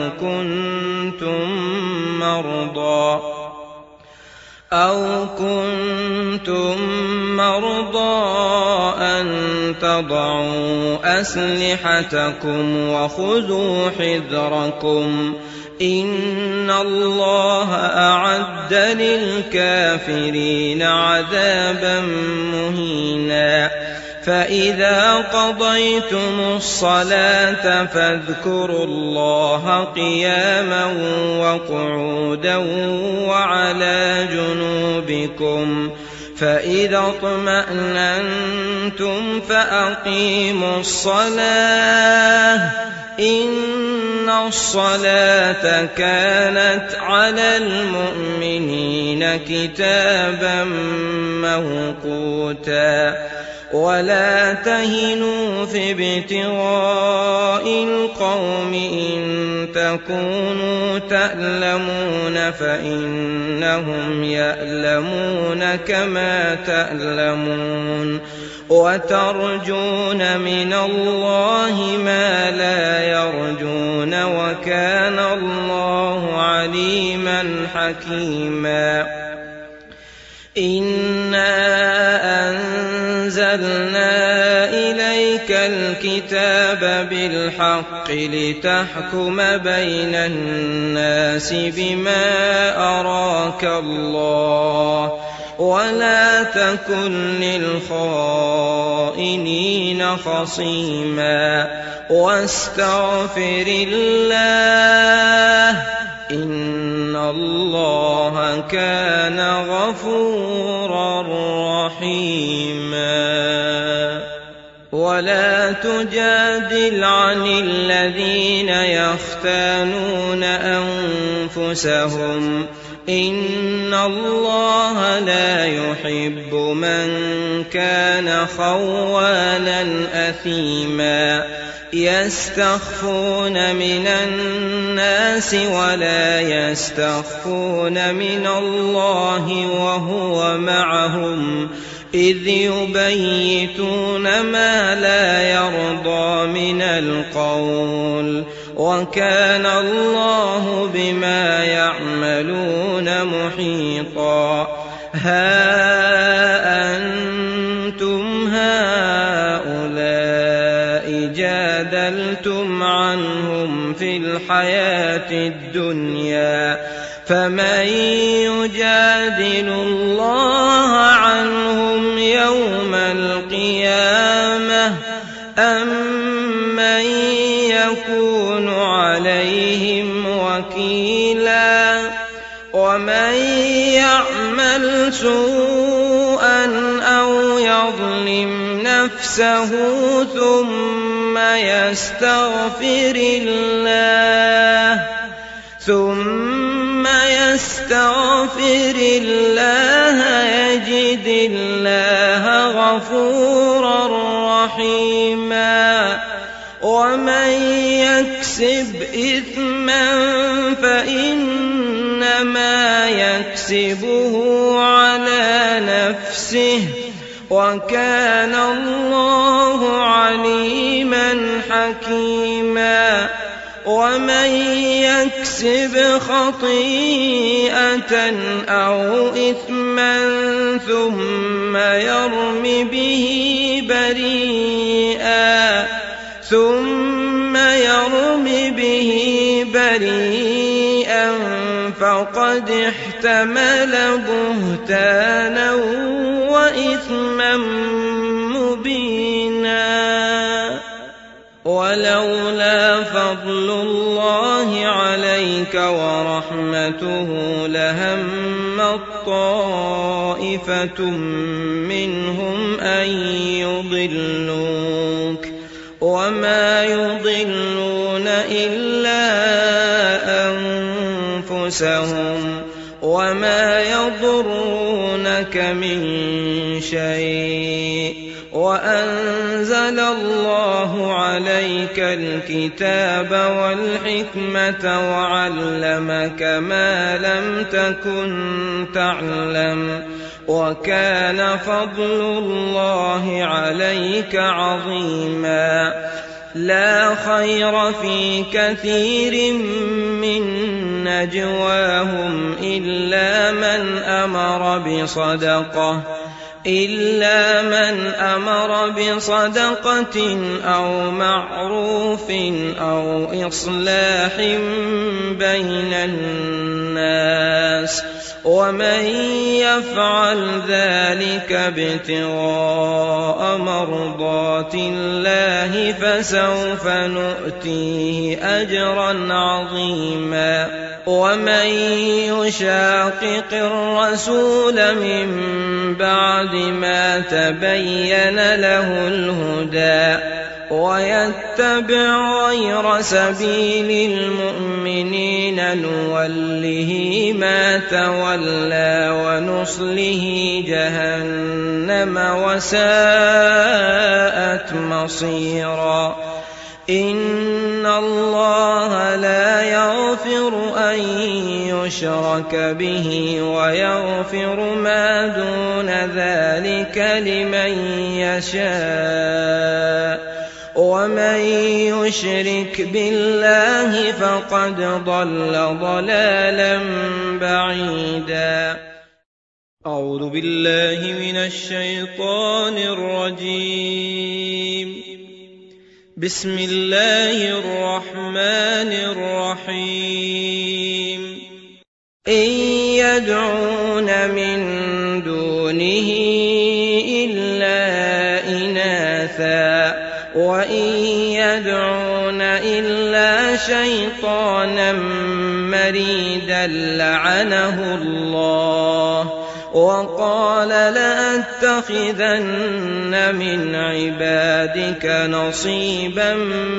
كنتم مرضى أن تضعوا أسلحتكم وخذوا حذركم إن الله أعد للكافرين عذابا مهينا فإذا قضيتم الصلاة فاذكروا الله قياما وقعودا وعلى جنوبكم فإذا اطمأننتم فأقيموا الصلاة إن الصلاة كانت على المؤمنين كتابا موقوتا ولا تهنوا في ابتغاء القوم إن تكونوا تألمون فإنهم يألمون كما تألمون وترجون من الله ما لا يرجون وكان الله عليما حكيما إنا أنزلنا إليك الكتاب بالحق لتحكم بين الناس بما أراك الله ولا تكن للخائنين خصيما واستغفر الله إن الله كان غفورا رحيما ولا تجادل عن الذين يختانون أنفسهم إن الله لا يحب من كان خوانا أثيما يستخفون من الناس ولا يستخفون من الله وهو معهم إذ يبيتون ما لا يرضى من القول وكان الله بما يعملون محيطا ها أنتم هؤلاء جادلتم عنهم في الحياة الدنيا فمن يجادل الله عنهم يوم القيامة أم من يكون عليهم وكيلا ومن يعمل سوءا أو يظلم نفسه ثم يستغفر الله يجد الله غفورا رحيما ومن يكسب إثما فإنما يكسبه على نفسه وكان الله عليما حكيما ومن يكسب خطيئة أو إثما ثم يرم به بريئا فقد احتمل بهتانا وإثما مبينا ولولا فضل الله عليك ورحمته لهمت طائفة منهم أن يضلوك وما يضلون إلا أنفسهم وما يضرونك من شيء وأنزل الله عليك الكتاب والحكمة وعلمك ما لم تكن تعلم وكان فضل الله عليك عظيما لا خير في كثير من نجواهم إلا من أمر بصدقة أو معروف أو إصلاح بين الناس ومن يفعل ذلك ابتغاء مرضات الله فسوف نؤتيه أجرا عظيما ومن يشاقق الرسول من بعد ما تبين له الهدى ويتبع غير سبيل المؤمنين نوله ما تولى ونصله جهنم وساءت مصيرا إن الله لا يغفر أن يشرك به ويغفر ما دون ذلك لمن يشاء ومن يشرك بالله فقد ضل ضلالا بعيدا أعوذ بالله من الشيطان الرجيم بسم الله الرحمن الرحيم إن يدعون من دونه إلا إناثا وإن يدعون إلا شيطانا مريدا لعنه الله وقال لأتخذن من عبادك نصيبا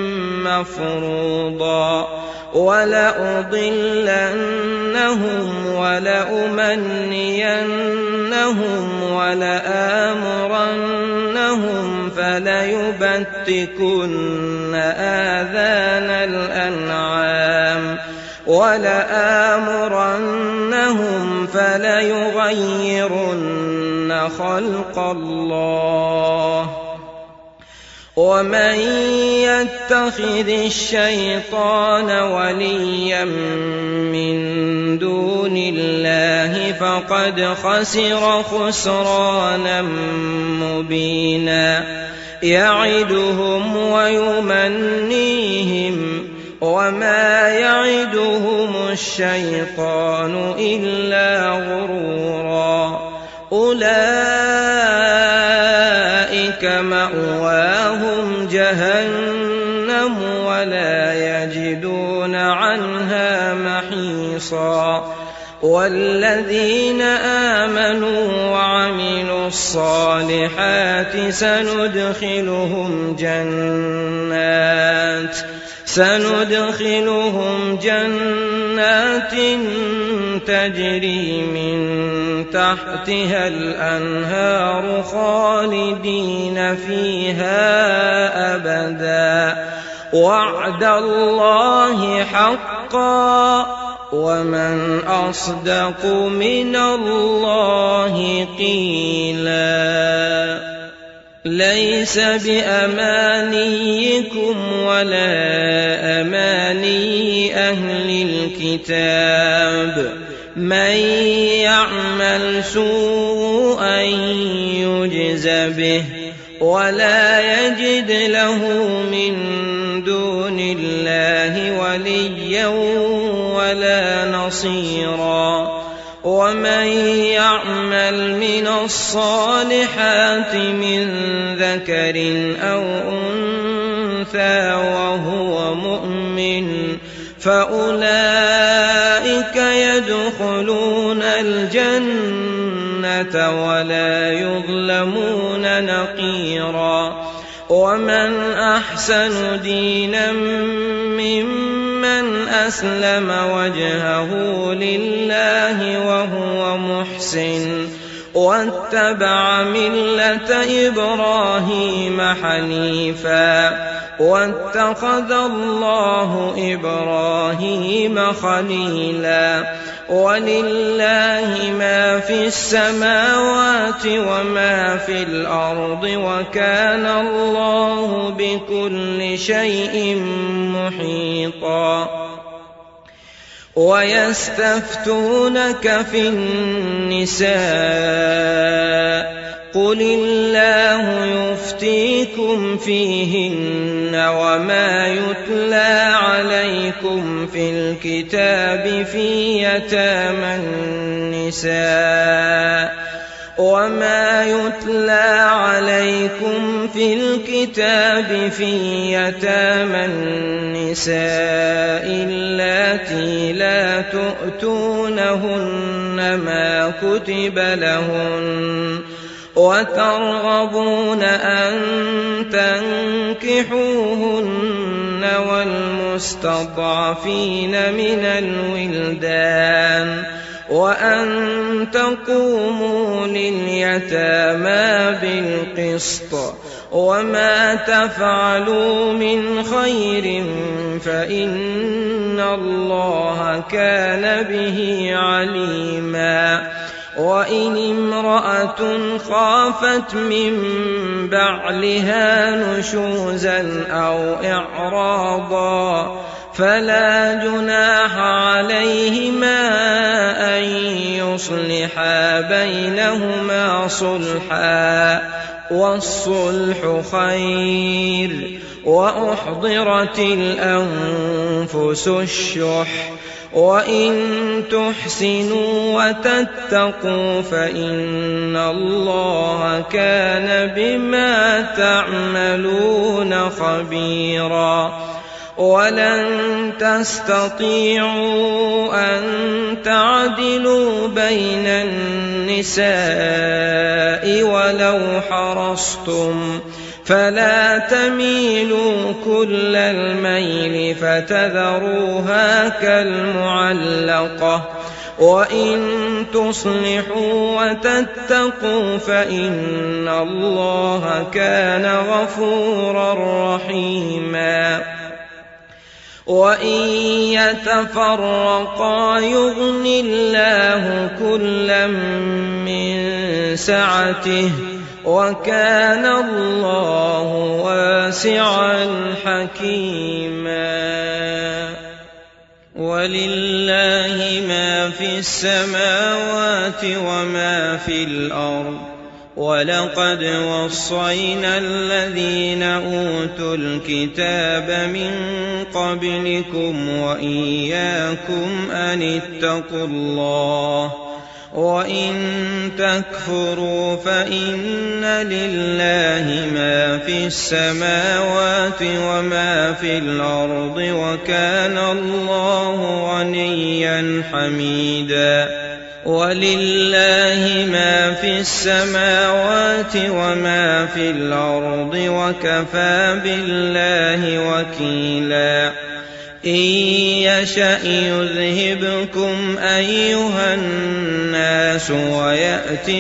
مفروضا ولأضلنهم ولأمنينهم ولآمرنهم فليبتكن آذان الأنعام ولآمرنهم فليغيرن خلق الله ومن يتخذ الشيطان وليا من دون الله فقد خسر خسرانا مبينا يعدهم ويمنيهم وما يعدهم الشيطان إلا غرورا أولئك مأواهم جهنم ولا يجدون عنها محيصا والذين آمنوا وعملوا الصالحات سندخلهم جنات تجري من تحتها الأنهار خالدين فيها أبدا وعد الله حقا ومن أصدق من الله قيلا ليس بأمانيكم ولا أماني أهل الكتاب من يعمل سوءا يجز به ولا يجد له من دون الله وليا ولا نصيرا ومن يعمل من الصالحات من ذكر أو أنثى وهو مؤمن فأولئك يدخلون الجنة ولا يظلمون نقيرا ومن أحسن دينا ممن أسلم وجهه لله وهو محسن واتبع ملة إبراهيم حنيفا واتخذ الله إبراهيم خليلا ولله ما في السماوات وما في الأرض وكان الله بكل شيء محيطا ويستفتونك في النساء قل الله يفتيكم فيهن وما يتلى عليكم في الكتاب في يتامى النساء اللاتي لا تؤتونهن ما كتب لهن وترغبون أن تنكحوهن والمستضعفين من الولدان وأن تقوموا لليتامى بالقسط وما تفعلوا من خير فإن الله كان به عليما وإن امرأة خافت من بعلها نشوزا أو إعراضا فلا جناح عليهما أن يصلحا بينهما صلحا والصلح خير وأحضرت الأنفس الشح وإن تحسنوا وتتقوا فإن الله كان بما تعملون خبيرا ولن تستطيعوا أن تعدلوا بين النساء ولو حرصتم فلا تميلوا كل الميل فتذروها كالمعلقة وإن تصلحوا وتتقوا فإن الله كان غفورا رحيما وإن يتفرقا يغن الله كلا من سعته وكان الله واسعا حكيما ولله ما في السماوات وما في الأرض ولقد وصينا الذين أوتوا الكتاب من قبلكم وإياكم أن اتقوا الله وإن تكفروا فإن لله ما في السماوات وما في الأرض وكان الله غنيا حميدا ولله ما في السماوات وما في الأرض وكفى بالله وكيلا إن يشأ يذهبكم أيها الناس ويأت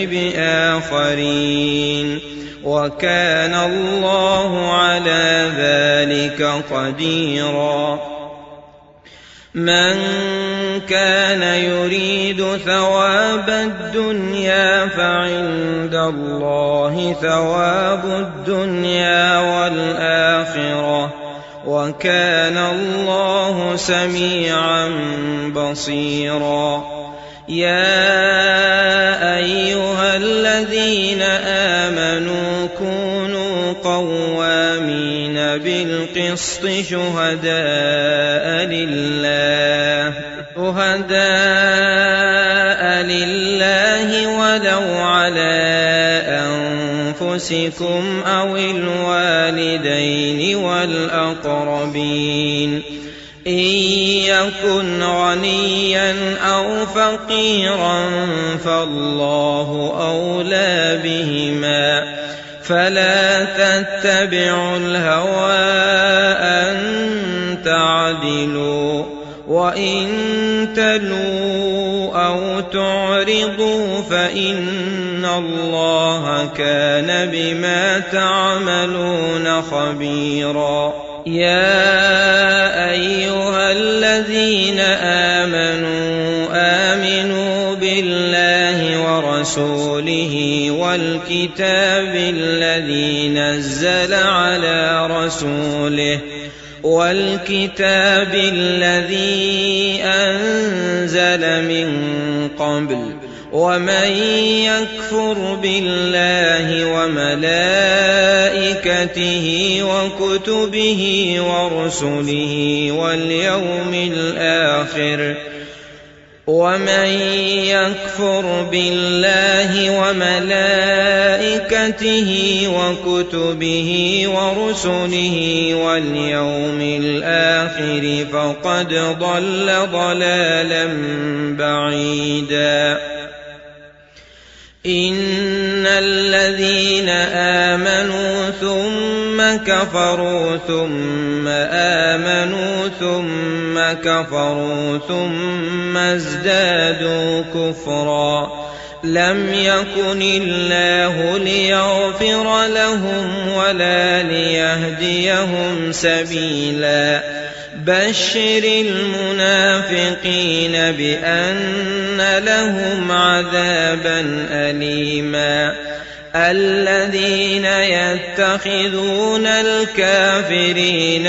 بآخرين وكان الله على ذلك قديرا من كان يريد ثواب الدنيا فعند الله ثواب الدنيا والآخرة وكان الله سميعا بصيرا يا أيها الذين آمنوا كونوا قوامين بالقسط شهداء لله ولو على أنفسكم أو الوالدين والأقربين إن يكن غنيا أو فقيرا فالله أولى بهما فلا تتبعوا الهوى أن تعدلوا وإن تلوا أو تعرضوا فإن الله كان بما تعملون خبيرا يا أيها الذين آمنوا بالله ورسوله والكتاب الذي نزل على رسوله والكتاب الذي أنزل من قبل ومن يكفر بالله وملائكته وكتبه ورسله واليوم الآخر فقد ضل ضلالا بعيدا إن الذين آمنوا ثم كفروا ثم آمنوا ثم كفروا ثم ازدادوا كفرا لم يكن الله ليغفر لهم ولا ليهديهم سبيلا بشر المنافقين بأن لهم عذابا أليما الذين يتخذون الكافرين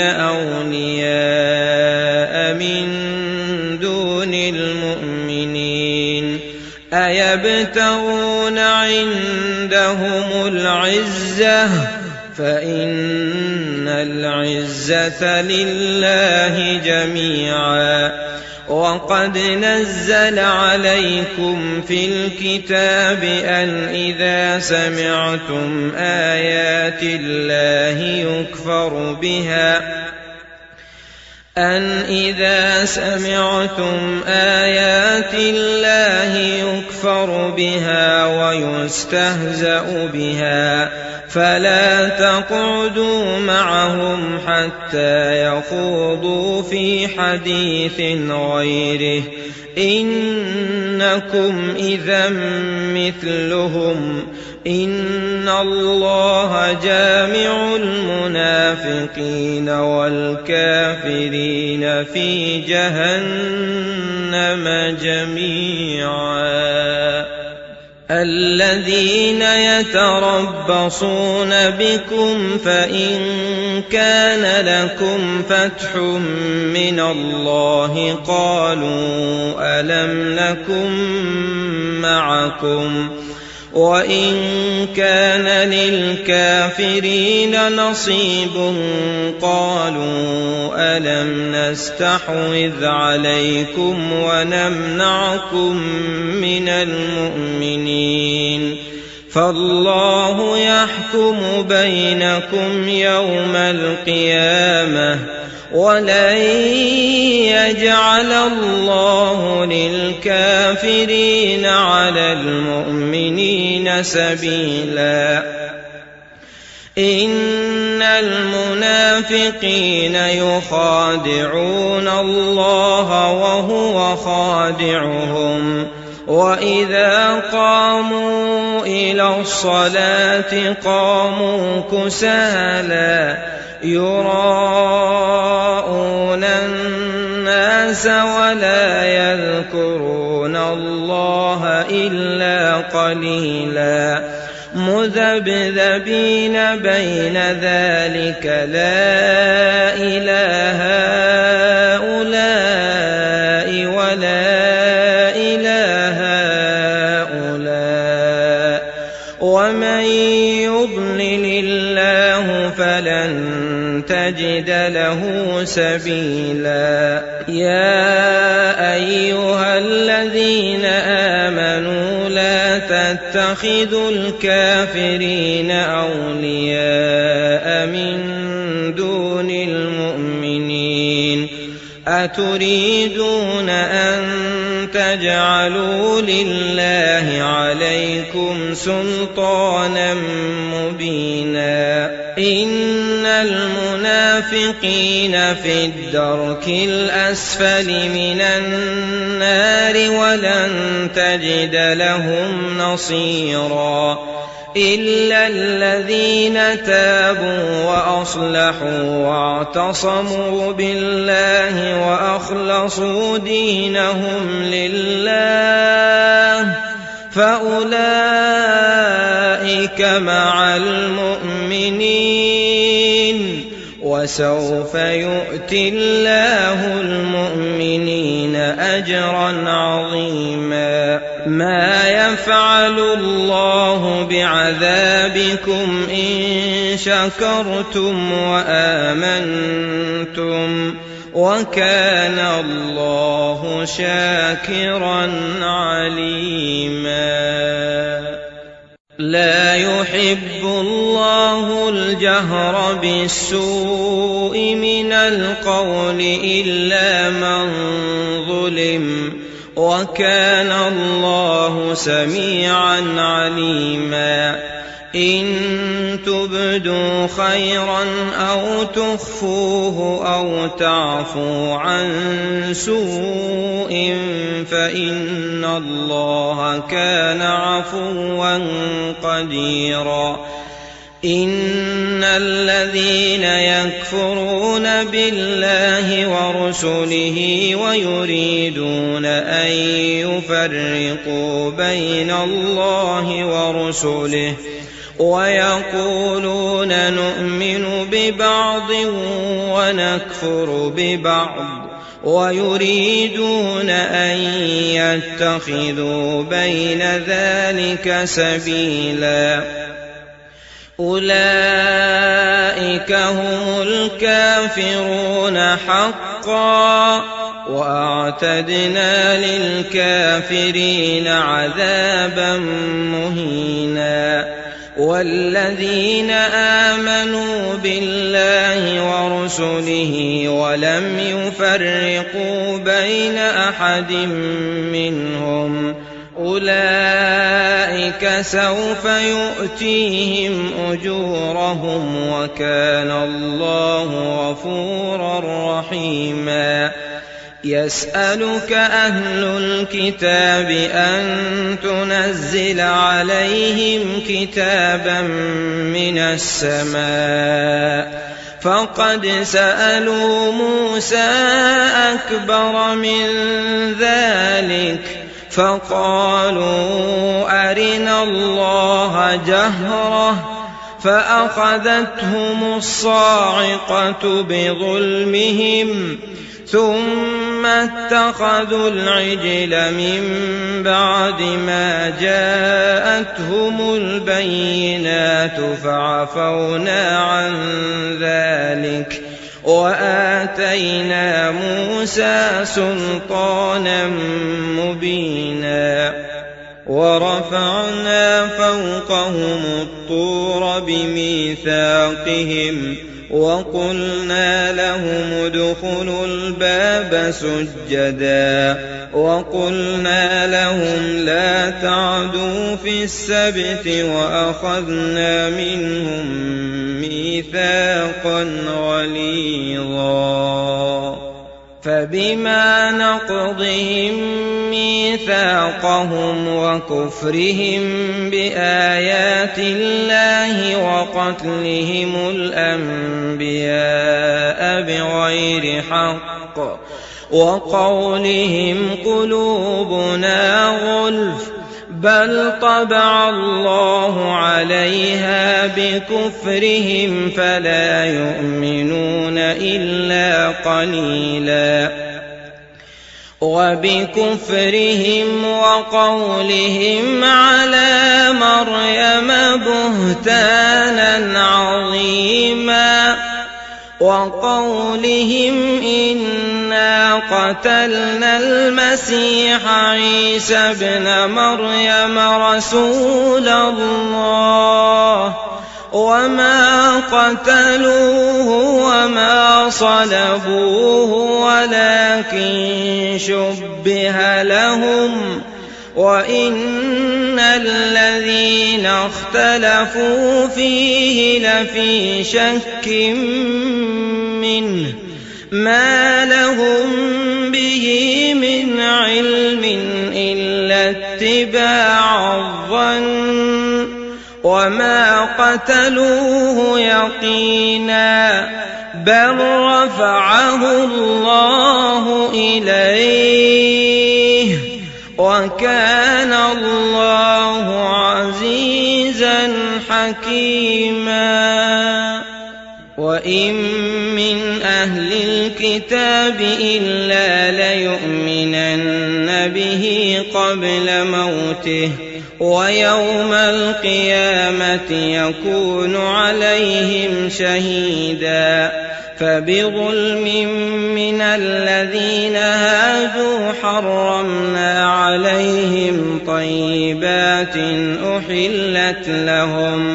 أولياء من دون المؤمنين أيبتغون عندهم العزة فإن العزة لله جميعا وقد نزل عليكم في الكتاب أن إذا سمعتم آيات الله يكفر بها ويستهزأ بها فلا تقعدوا معهم حتى يخوضوا في حديث غيره إنكم إذا مثلهم إن الله جامع المنافقين والكافرين في جهنم جميعا الذين يتربصون بكم فإن كان لكم فتح من الله قالوا ألم نكن معكم وإن كان للكافرين نصيب قالوا ألم نستحوذ عليكم ونمنعكم من المؤمنين فالله يحكم بينكم يوم القيامة ولن يجعل الله للكافرين على المؤمنين سبيلا إن المنافقين يخادعون الله وهو خادعهم وإذا قاموا إلى الصلاة قاموا كسالى يراءون الناس ولا يذكرون الله إلا قليلا مذبذبين بين ذلك لا إله هؤلاء ولا إله هؤلاء ومن يضلل الله فلن تجد له سبيلا يا أيها الذين آمنوا لا تتخذوا الكافرين أولياء من دون المؤمنين أتريدون أن تجعلوا لله عليكم سلطانا مبينا إن المنافقين في الدرك الأسفل من النار ولن تجد لهم نصيرا إلا الذين تابوا وأصلحوا واعتصموا بالله وأخلصوا دينهم لله فأولئك مع المؤمنين وسوف يؤتي الله المؤمنين أجرا عظيما ما يفعل الله بعذابكم إن شكرتم وآمنتم وكان الله شاكرا عليما لا يحب الله الجهر بالسوء من القول إلا من ظلم وكان الله سميعا عليما إن تبدوا خيرا أو تخفوه أو تعفوا عن سوء فإن الله كان عفوا قديرا إن الذين يكفرون بالله ورسله ويريدون أن يفرقوا بين الله ورسله ويقولون نؤمن ببعض ونكفر ببعض ويريدون أن يتخذوا بين ذلك سبيلا أولئك هم الكافرون حقا وأعتدنا للكافرين عذابا مهينا والذين آمنوا بالله ورسله ولم يفرقوا بين أحد منهم أولئك ذلك سوف يؤتيهم أجورهم وكان الله غفورا رحيما يسألك أهل الكتاب أن تنزل عليهم كتابا من السماء فقد سألوا موسى أكبر من ذلك فقالوا أرنا الله جهرة فأخذتهم الصاعقة بظلمهم ثم اتخذوا العجل من بعد ما جاءتهم البينات فعفونا عن ذلك وآتينا موسى سلطانا مبينا ورفعنا فوقهم الطور بميثاقهم وقلنا لهم ادخلوا الباب سجدا وقلنا لهم لا تعدوا في السبت وأخذنا منهم ميثاقا غليظا فبما نقضهم ميثاقهم وكفرهم بآيات الله وقتلهم الأنبياء بغير حق وقولهم قلوبنا غلف بل طبع الله عليها بكفرهم فلا يؤمنون إلا قليلا وبكفرهم وقولهم على مريم بهتانا عظيما وقولهم إنا قتلنا المسيح عيسى ابن مريم رسول الله وما قتلوه وما صلبوه ولكن شبه لهم وإن الذين اختلفوا فيه لفي شك منه ما لهم به من علم إلا اتباع الظن وما قتلوه يقينا بل رفعه الله إليه وكان الله عزيزا حكيما وإن من أهل الكتاب إلا ليؤمنن به قبل موته ويوم القيامة يكون عليهم شهيدا فبظلم من الذين هادوا حرمنا عليهم طيبات أحلت لهم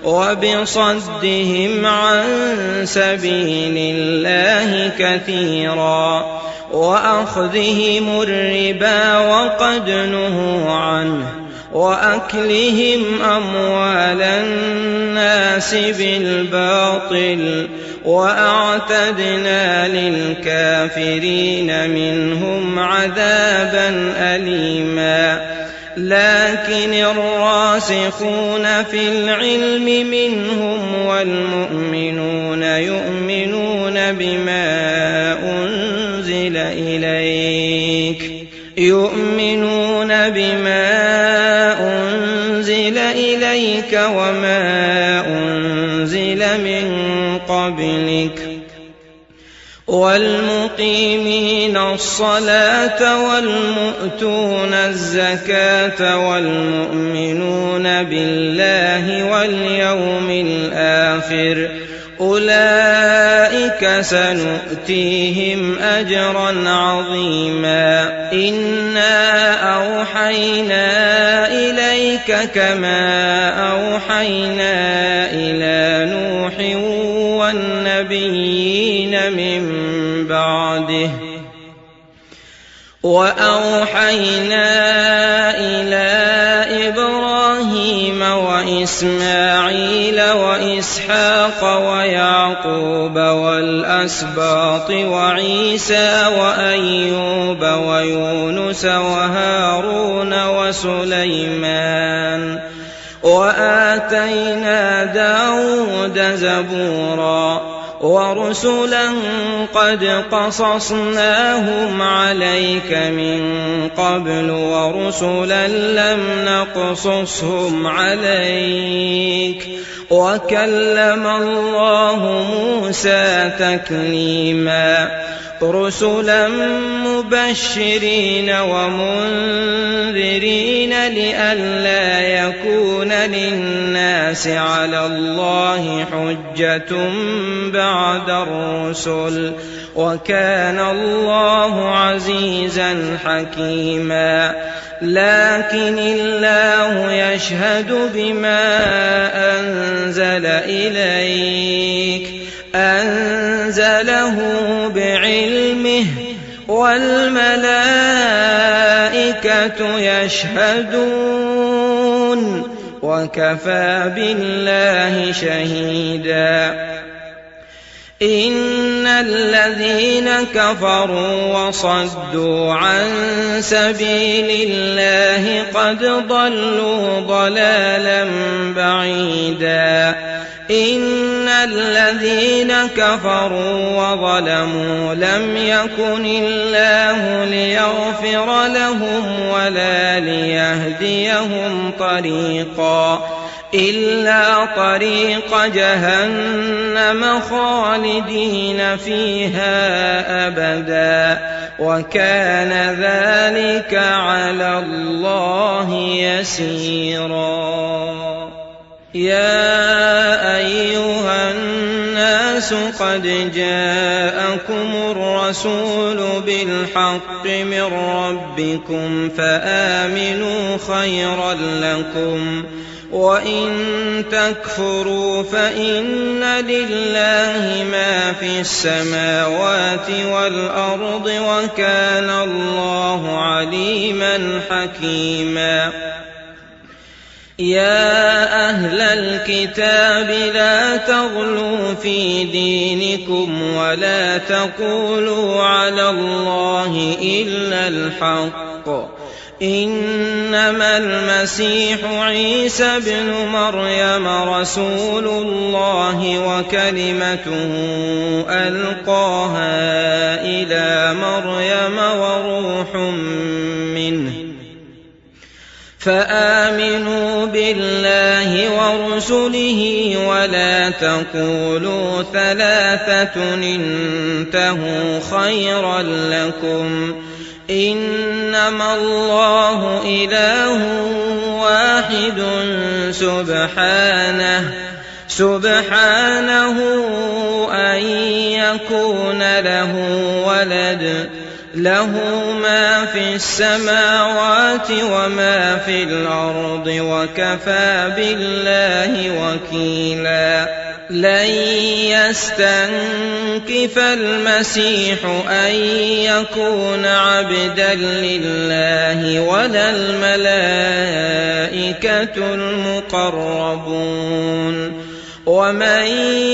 وبصدهم عن سبيل الله كثيرا وأخذهم الربا وقد نهوا عنه وأكلهم أموال الناس بالباطل وأعتدنا للكافرين منهم عذابا أليما لكن الراسخون في العلم منهم والمؤمنون يؤمنون بما أنزل إليك وما أنزل من قبلك والمقيمين الصلاة والمؤتون الزكاة والمؤمنون بالله واليوم الآخر أولئك سنؤتيهم أجرا عظيما إنا أوحينا إليك كما أوحينا إلى نوح والنبيين من بعده وأوحينا إلى إبراهيم وإسماعيل وإسحاق ويعقوب والأسباط وعيسى وأيوب ويونس وهارون وسليمان وآتينا داود زبورا ورسلا قد قصصناهم عليك من قبل ورسلا لم نقصصهم عليك وكلم الله موسى تكليما رسلا مبشرين ومنذرين لئلا يكون للناس على الله حجة بعد الرسل وكان الله عزيزا حكيما لكن الله يشهد بما أنزل إليك أنزله بعلمه والملائكة يشهدون وكفى بالله شهيدا إن الذين كفروا وصدوا عن سبيل الله قد ضلوا ضلالا بعيدا إن الذين كفروا وظلموا لم يكن الله ليغفر لهم ولا ليهديهم طريقا إلا طريق جهنم خالدين فيها أبدا وكان ذلك على الله يسيرا يا أيها الناس قد جاءكم الرسول بالحق من ربكم فآمنوا خيرا لكم وإن تكفروا فإن لله ما في السماوات والأرض وكان الله عليما حكيما يا أهل الكتاب لا تغلوا في دينكم ولا تقولوا على الله إلا الحق إنما المسيح عيسى بن مريم رسول الله وكلمته ألقاها إلى مريم وروح منه فآمنوا بالله ورسله ولا تقولوا ثلاثة انتهوا خيرا لكم إنما الله إله واحد سبحانه أن يكون له ولد له ما في السماوات وما في الأرض وكفى بالله وكيلا لن يستنكف المسيح أن يكون عبدا لله ولا الملائكة المقربون ومن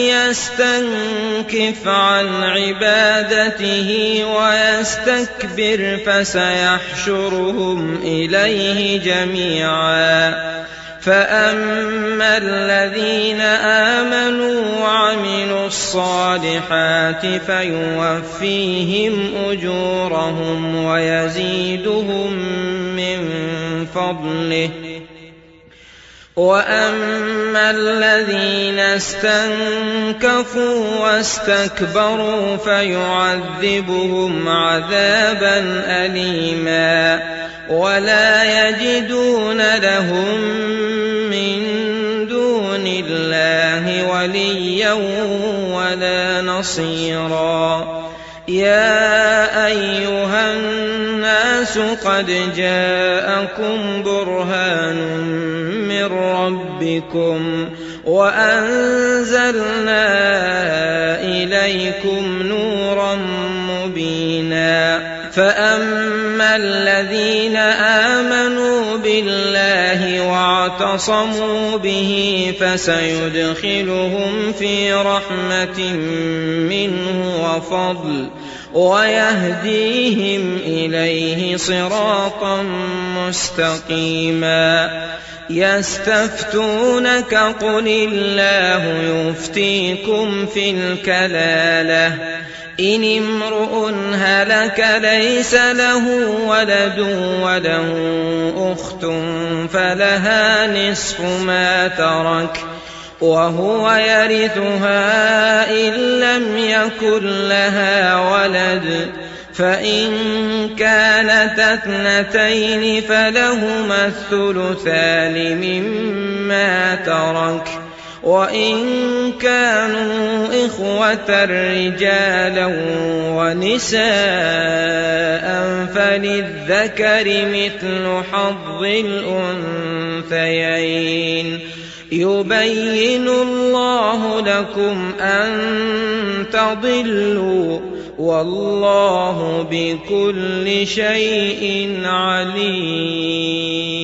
يستنكف عن عبادته ويستكبر فسيحشرهم إليه جميعا فأما الذين آمنوا وعملوا الصالحات فيوفيهم أجورهم ويزيدهم من فضله وأما الذين استنكفوا واستكبروا فيعذبهم عذابا أليما ولا يجدون لهم من دون الله وليا ولا نصيرا يا أيها الناس قد جاءكم برهان من ربكم وأنزلنا إليكم نورا مبينا فأما الذين آمنوا بالله واعتصموا به فسيدخلهم في رحمة منه وفضل ويهديهم إليه صراطا مستقيما. يستفتونك قل الله يفتيكم في الكلالة إن امرؤ هلك ليس له ولد وله أخت فلها نصف ما ترك وهو يرثها إن لم يكن لها ولد فإن كانت اثنتين فلهما الثلثان مما ترك وإن كانوا إخوة رجالا ونساء فللذكر مثل حظ الأنثيين يبين الله لكم أن تضلوا والله بكل شيء عليم.